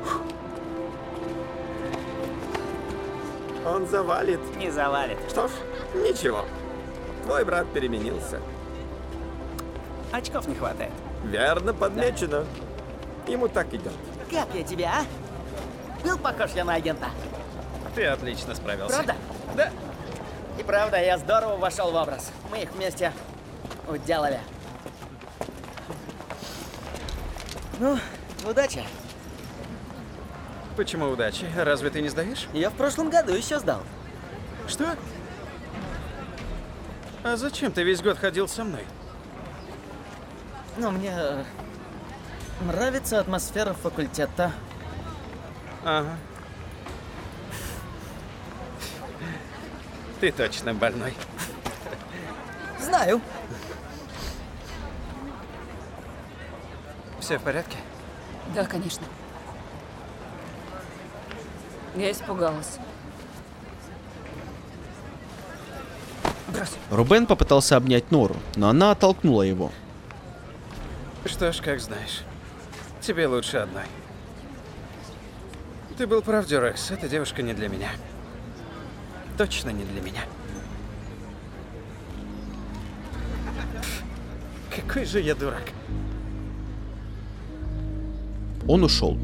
Он завалит. Не завалит. Что ж, ничего. Твой брат переменился. Очков не хватает. Верно подмечено. Ему так идет. Как я тебя, а? Был похож я на агента? Ты отлично справился. Правда? Да. И правда, я здорово вошел в образ. Мы их вместе уделали. Ну, удачи. Почему удачи? Разве ты не сдаешь? Я в прошлом году еще сдал. Что? А зачем ты весь год ходил со мной? Ну, мне Нравится атмосфера факультета. Ага. Ты точно больной. Знаю. Все в порядке? Да, конечно. Я испугалась. Брось. Рубен попытался обнять Нору, но она оттолкнула его. Что ж, как знаешь. Тебе лучше одной. Ты был прав, Дюрекс. Эта девушка не для меня. Точно не для меня. Какой же я дурак. Он ушел.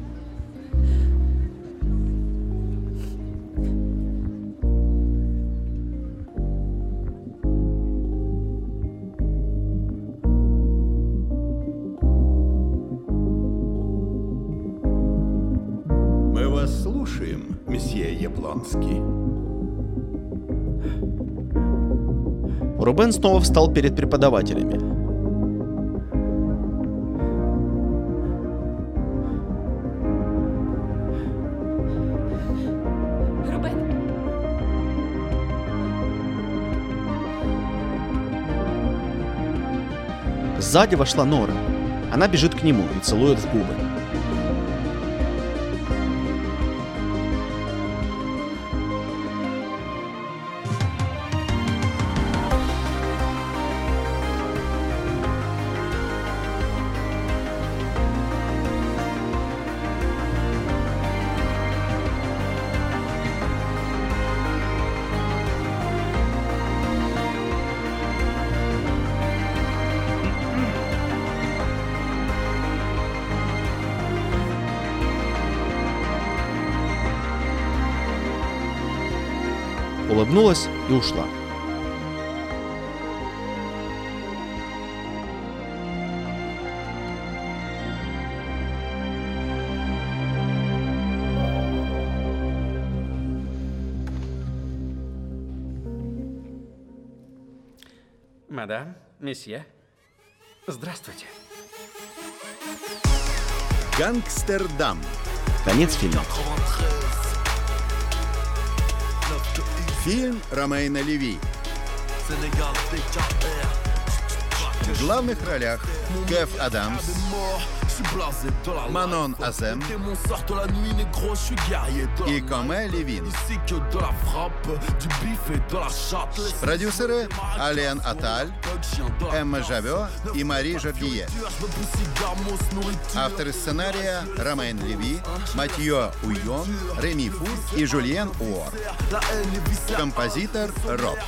Мы вас слушаем, месье Яблонский. Рубен снова встал перед преподавателями. Сзади вошла Нора. Она бежит к нему и целует в губы. Улыбнулась и ушла. Мадам, месье, здравствуйте. Гангстердам. Конец фильма. Фильм Ромейна Леви. В главных ролях Кеф Адамс, Манон Азем и Коме Левин. Продюсеры Ален Аталь, Эмма Жавё и Мари Жардье. Авторы сценария Ромейн Леви, Матьё Уйон, Реми Фур и Жюльен Уор. Композитор Роб.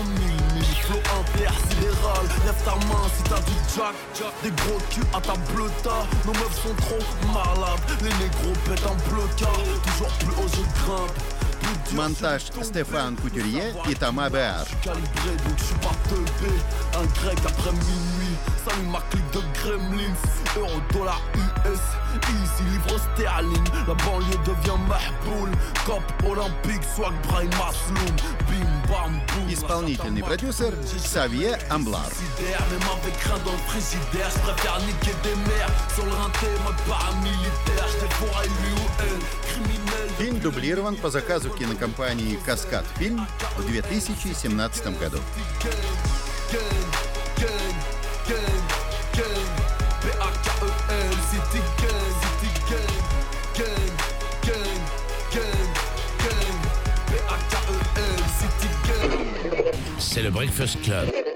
Lève ta main si t'as du jack, des gros culs à ta bleuta. Nos meufs sont trop malades, les négros pètent en bleu-car. Toujours plus haut je grimpe. Монтаж Стефан Кутюрье и Тома Беар. Calibré donc je suis pas teubé. Un grec après minuit, salut ma clique de gremlins. Euro, dollar, US, easy, livre sterling. La banlieue devient mahboul. Cop olympique, swag, Brahim Masloum. Bim bam boum. Исполнительный продюсер Ксавье Амблар. Même avec rien dans le frigidaire, je préfère niquer des mères. Sur le rinté, mode paramilitaire. Je dévore lui ou elle, criminel. Фильм дублирован по заказу кинокомпании «Каскад Фильм» в 2017 году. C'est le Breakfast Club.